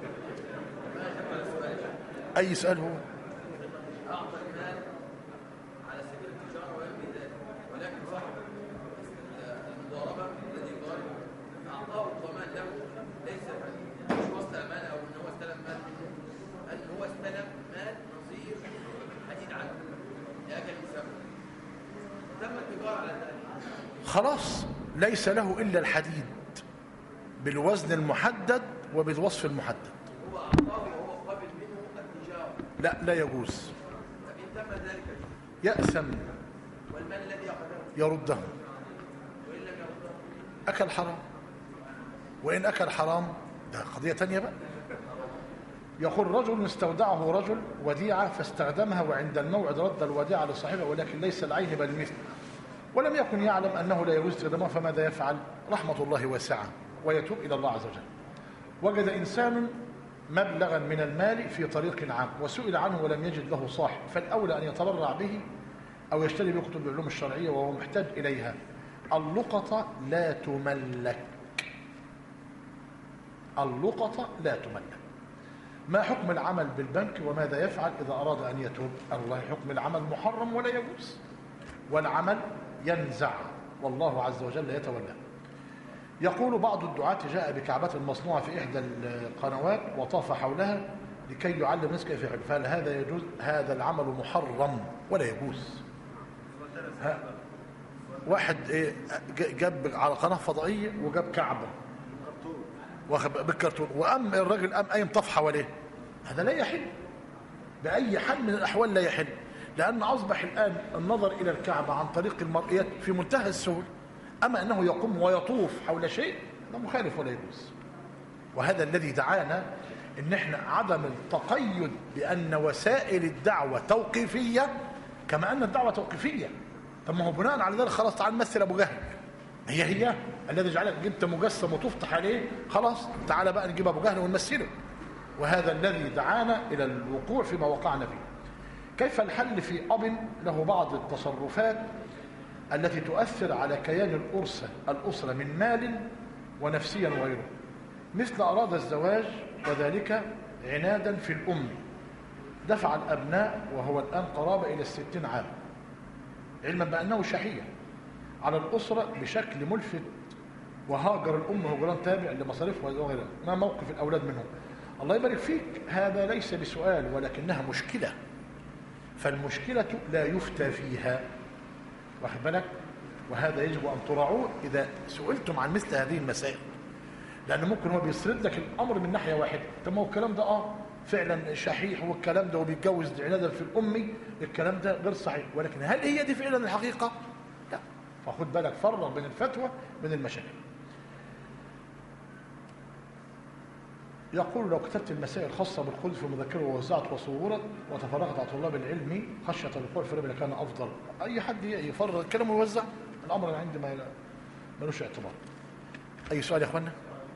اي سؤال هو؟ أعطى المال على سبيل التجارة ويملي ذلك، ولكن صاحب المضاربة الذي ضارب أعطاه الضمان له، ليس مش وصل أمانة أو إن هو استلم مال منه، أن هو استلم مال نظير حديد عنه لأجل مسمى، تم التجارة على ذلك. خلاص ليس له إلا الحديد بالوزن المحدد وبالوصف المحدد. هو أعطاه وهو قابل منه التجارة. لا لا يجوز. فإن تم ذلك يأثم. والمال الذي أخذه يرده. وإن لم يرده أكل حرام. وإن أكل حرام ده قضية تانية بقى. يقول رجل استودعه رجل وديعة فاستخدمها وعند الموعد رد الوديعة لصاحبه ولكن ليس العين بل المثل، ولم يكن يعلم أنه لا يجوز استخدامها، فماذا يفعل؟ رحمة الله واسعة ويتوب إلى الله عز وجل. وجد إنسان مبلغا من المال في طريق عام وسئل عنه ولم يجد له صاحب، فالأولى أن يتبرع به أو يشتري به كتب العلوم الشرعية وهو محتاج إليها. اللقطة لا تملك. اللقطة لا تملك. ما حكم العمل بالبنك وماذا يفعل إذا أراد أن يتوب؟ الله حكم العمل محرم ولا يجوز، والعمل ينزع والله عز وجل يتولى. يقول بعض الدعاة جاء بكعبة مصنوعة في إحدى القنوات وطاف حولها لكي يعلم الناس كيف يفعل، فهل هذا يجوز؟ هذا العمل محرم ولا يجوز. واحد جاب على قناة فضائية وجاب كعبة بالكرتون وقام الراجل قام قايم طاف حواليه، هذا لا يحل بأي حال من الأحوال، لا يحل، لأن أصبح الآن النظر إلى الكعبة عن طريق المرئيات في منتهى السهولة، أما أنه يقوم ويطوف حول شيء ده مخالف ولا يجوز. وهذا الذي دعانا إن احنا عدم التقيد بأن وسائل الدعوة توقيفية كما أن الدعوة توقيفية. طب ما هو بناء على ذلك خلاص تعال نمثل أبو جهل، هي هي الذي جعلك جبت مجسم وتفتح عليه، خلاص تعال بقى نجيب أبو جهل ونمثله. وهذا الذي دعانا إلى الوقوع فيما وقعنا فيه. كيف الحل في أب له بعض التصرفات التي تؤثر على كيان الأسرة الأسرة من مال ونفسيا وغيره، مثل أراد الزواج وذلك عنادا في الأم، دفع الأبناء وهو الآن قرابة إلى الستين عام، علما بأنه شحيح على الأسرة بشكل ملفت، وهاجر الأم هجران تابع لمصاريفها وغيرها. ما موقف الأولاد منهم؟ الله يبارك فيك، هذا ليس بسؤال ولكنها مشكلة، فالمشكلة لا يفتى فيها، واخد بالك؟ وهذا يجب أن تراعوه إذا سئلتم عن مثل هذه المسائل، لأن ممكن هو بيسرد لك الأمر من ناحية واحدة. طب ما هو الكلام ده آه فعلا شحيح، والكلام ده وبيتجوز عنادا في الأمي، الكلام ده غير صحيح، ولكن هل هي دي فعلا الحقيقة؟ لا. فخد بالك، فرق بين الفتوى من المشاكل. يقول لو كتبت المسائل الخاصة بالخلد في مذكرة ووزعت وصورت وتفرغت على طلاب العلم خشية الوقوع في الربا كان أفضل. أي حد يفرغ الكلام ويوزع، الأمر عندي ما ملوش اعتبار. أي سؤال يا أخوانا؟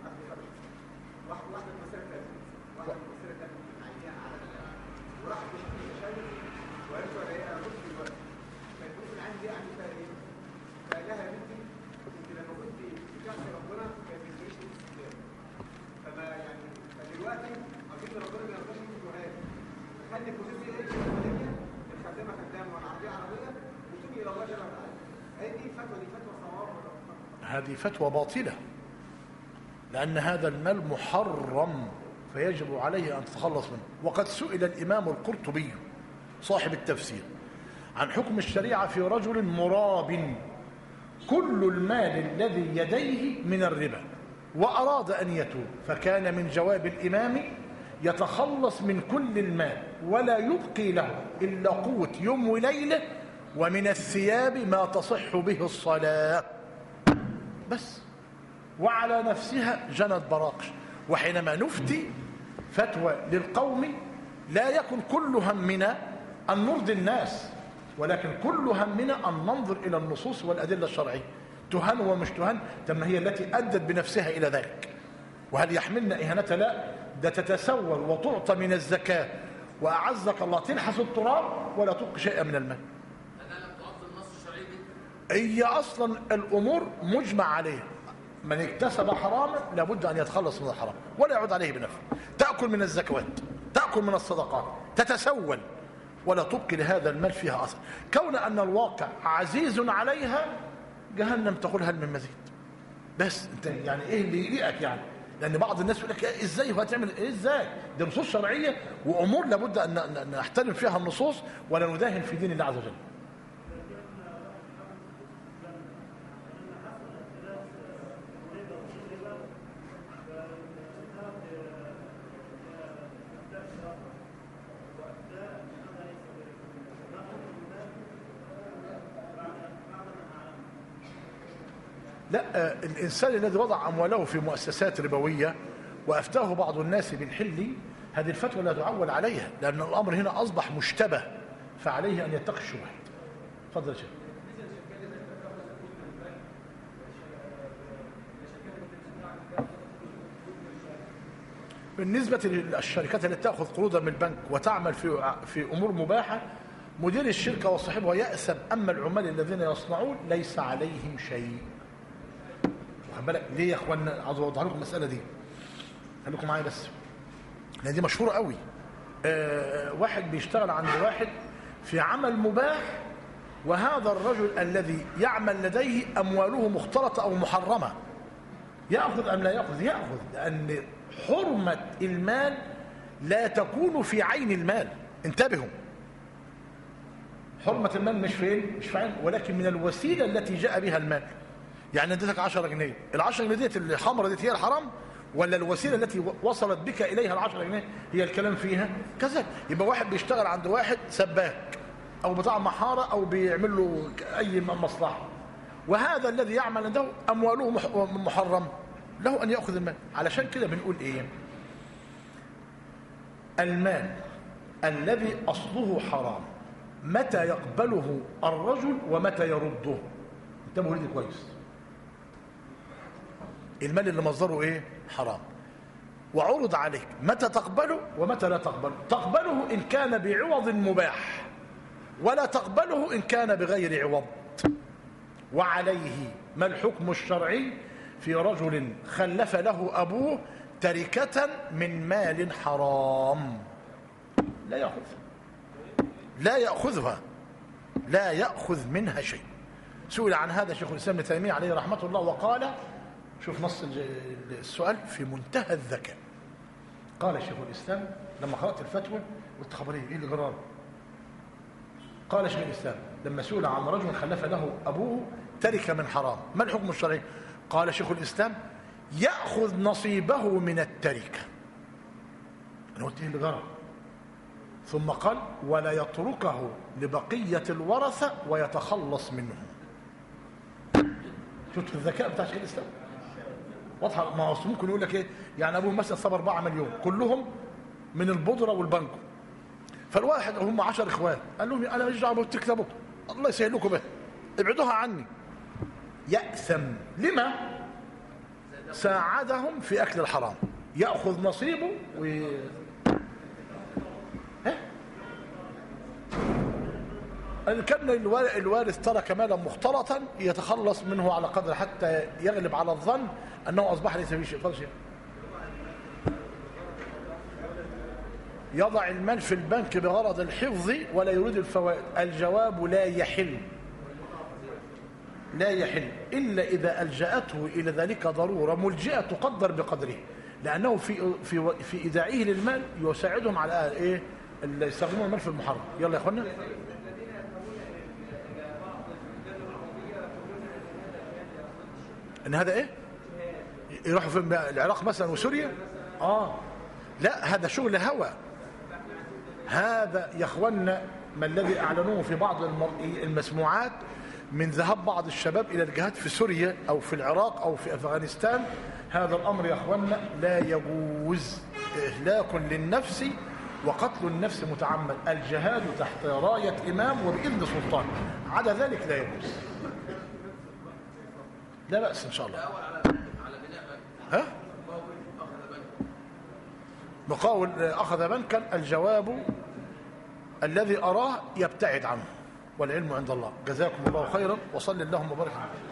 هذه فتوى باطلة، لأن هذا المال محرم فيجب عليه أن تتخلص منه. وقد سئل الإمام القرطبي صاحب التفسير عن حكم الشريعة في رجل مراب كل المال الذي يديه من الربا وأراد أن يتوب، فكان من جواب الإمام يتخلص من كل المال ولا يبقي له إلا قوت يوم وليلة، ومن الثياب ما تصح به الصلاة بس، وعلى نفسها جنت براقش. وحينما نفتي فتوى للقوم لا يكن كل همنا أن نرضي الناس، ولكن كل همنا أن ننظر إلى النصوص والأدلة الشرعية، تهان ومش تهان. تم هي التي أدت بنفسها إلى ذلك، وهل يحملنا إهانة؟ لا، ده تتسول وتعطى من الزكاة وأعزك الله تلحس التراب ولا تبقي شيئا من المال. هذا لم تعظم النص الشرعي جدا. هي أصلا الأمور مجمع عليها، من اكتسب حراما لابد أن يتخلص من الحرام ولا يعود عليه بنفسه. تأكل من الزكوات، تأكل من الصدقات، تتسول ولا تبقي لهذا المال فيها أثر. كون أن الواقع عزيز عليها جهنم تقول هل من مزيد. بس انت يعني ايه اللي يليقك يعني؟ لان بعض الناس يقول لك إيه ازاي وهتعمل ايه ازاي؟ دي نصوص شرعيه وامور لابد ان نحترم فيها النصوص ولا نداهن في دين الله عز وجل. لا، الإنسان الذي وضع أمواله في مؤسسات ربوية وأفتاه بعض الناس بالحل، هذه الفتوى لا تعول عليها، لأن الأمر هنا أصبح مشتبه، فعليه أن يتقي الشبهات. تفضل يا شيخ. بالنسبة للشركات التي تأخذ قروضا من البنك وتعمل في في أمور مباحة، مدير الشركة وصاحبها يأثم، أما العمال الذين يصنعون ليس عليهم شيء. واخد بالك ليه يا اخوانا؟ عاوز اوضح لكم المساله دي، خليكم معايا بس، لان دي مشهوره قوي. أه واحد بيشتغل عند واحد في عمل مباح، وهذا الرجل الذي يعمل لديه امواله مختلطه او محرمه، ياخذ ام لا ياخذ؟ ياخذ، لان حرمه المال لا تكون في عين المال. انتبهوا، حرمه المال مش فين؟ مش في عين، ولكن من الوسيله التي جاء بها المال. يعني اديتك عشرة جنيه، العشرة جنيه ديت الحمراء ديت هي الحرام، ولا الوسيله التي وصلت بك اليها العشرة جنيه هي الكلام فيها؟ كذا. يبقى واحد بيشتغل عند واحد سباك او بتاع محاره او بيعمل له اي مصلحه، وهذا الذي يعمل عنده امواله محرم، له ان ياخذ المال. علشان كده بنقول ايه؟ المال الذي اصله حرام متى يقبله الرجل ومتى يرده؟ انتبهوا لي كويس. المال اللي مصدره ايه؟ حرام، وعرض عليك متى تقبله ومتى لا تقبله. تقبله ان كان بعوض مباح، ولا تقبله ان كان بغير عوض. وعليه ما الحكم الشرعي في رجل خلف له ابوه تركة من مال حرام؟ لا ياخذها، لا ياخذها، لا ياخذ منها شيء. سئل عن هذا شيخ الاسلام ابن تيمية عليه رحمه الله وقال، شوف نص السؤال في منتهى الذكاء، قال شيخ الإسلام لما قرأت الفتوى قلت خبر ايه اللي جرار؟ قال شيخ الإسلام لما سئل عن رجل خلف له أبوه تركة من حرام ما الحكم الشرعي؟ قال شيخ الإسلام يأخذ نصيبه من التركة. أنا قلت ايه اللي جرار؟ ثم قال ولا يتركه لبقية الورثة ويتخلص منهم. شفت الذكاء بتاع شيخ الإسلام؟ واضحه. ما هو ممكن يقول لك ايه يعني ابوه مثلا صاب أربعة مليون كلهم من البودره والبنكو، فالواحد هم عشر اخوان قال لهم انا ماليش دعوه بتكتبوا الله يسهل لكم بها ابعدوها عني. يأثم لما؟ ساعدهم في اكل الحرام، ياخذ نصيبه و ها ان كان الوارث ترك مالا مختلطا يتخلص منه على قدر حتى يغلب على الظن انه اصبح ليس فيه شيء. فضل شيء يضع المال في البنك بغرض الحفظ ولا يريد الفوائد. الجواب لا يحل، لا يحل الا اذا الجاته الى ذلك ضروره ملجئه تقدر بقدره، لانه في في في ايداعه للمال يساعدهم على ايه؟ اللي يستخدمون المال في المحرم. يلا يا اخوانا. ان هذا ايه؟ يروحوا في العراق مثلا وسوريا. اه لا هذا شغل هوى. هذا يا اخوانا ما الذي اعلنوه في بعض المرئي المسموعات من ذهاب بعض الشباب الى الجهاد في سوريا او في العراق او في افغانستان. هذا الامر يا اخوانا لا يجوز، اهلاك للنفس وقتل النفس متعمد. الجهاد تحت رايه امام وباذن سلطان، عدا ذلك لا يجوز. لا بأس ان شاء الله. ها؟ مقاول اخذ بنكا، الجواب الذي اراه يبتعد عنه، والعلم عند الله. جزاكم الله خيرا، وصلى اللهم وبارك.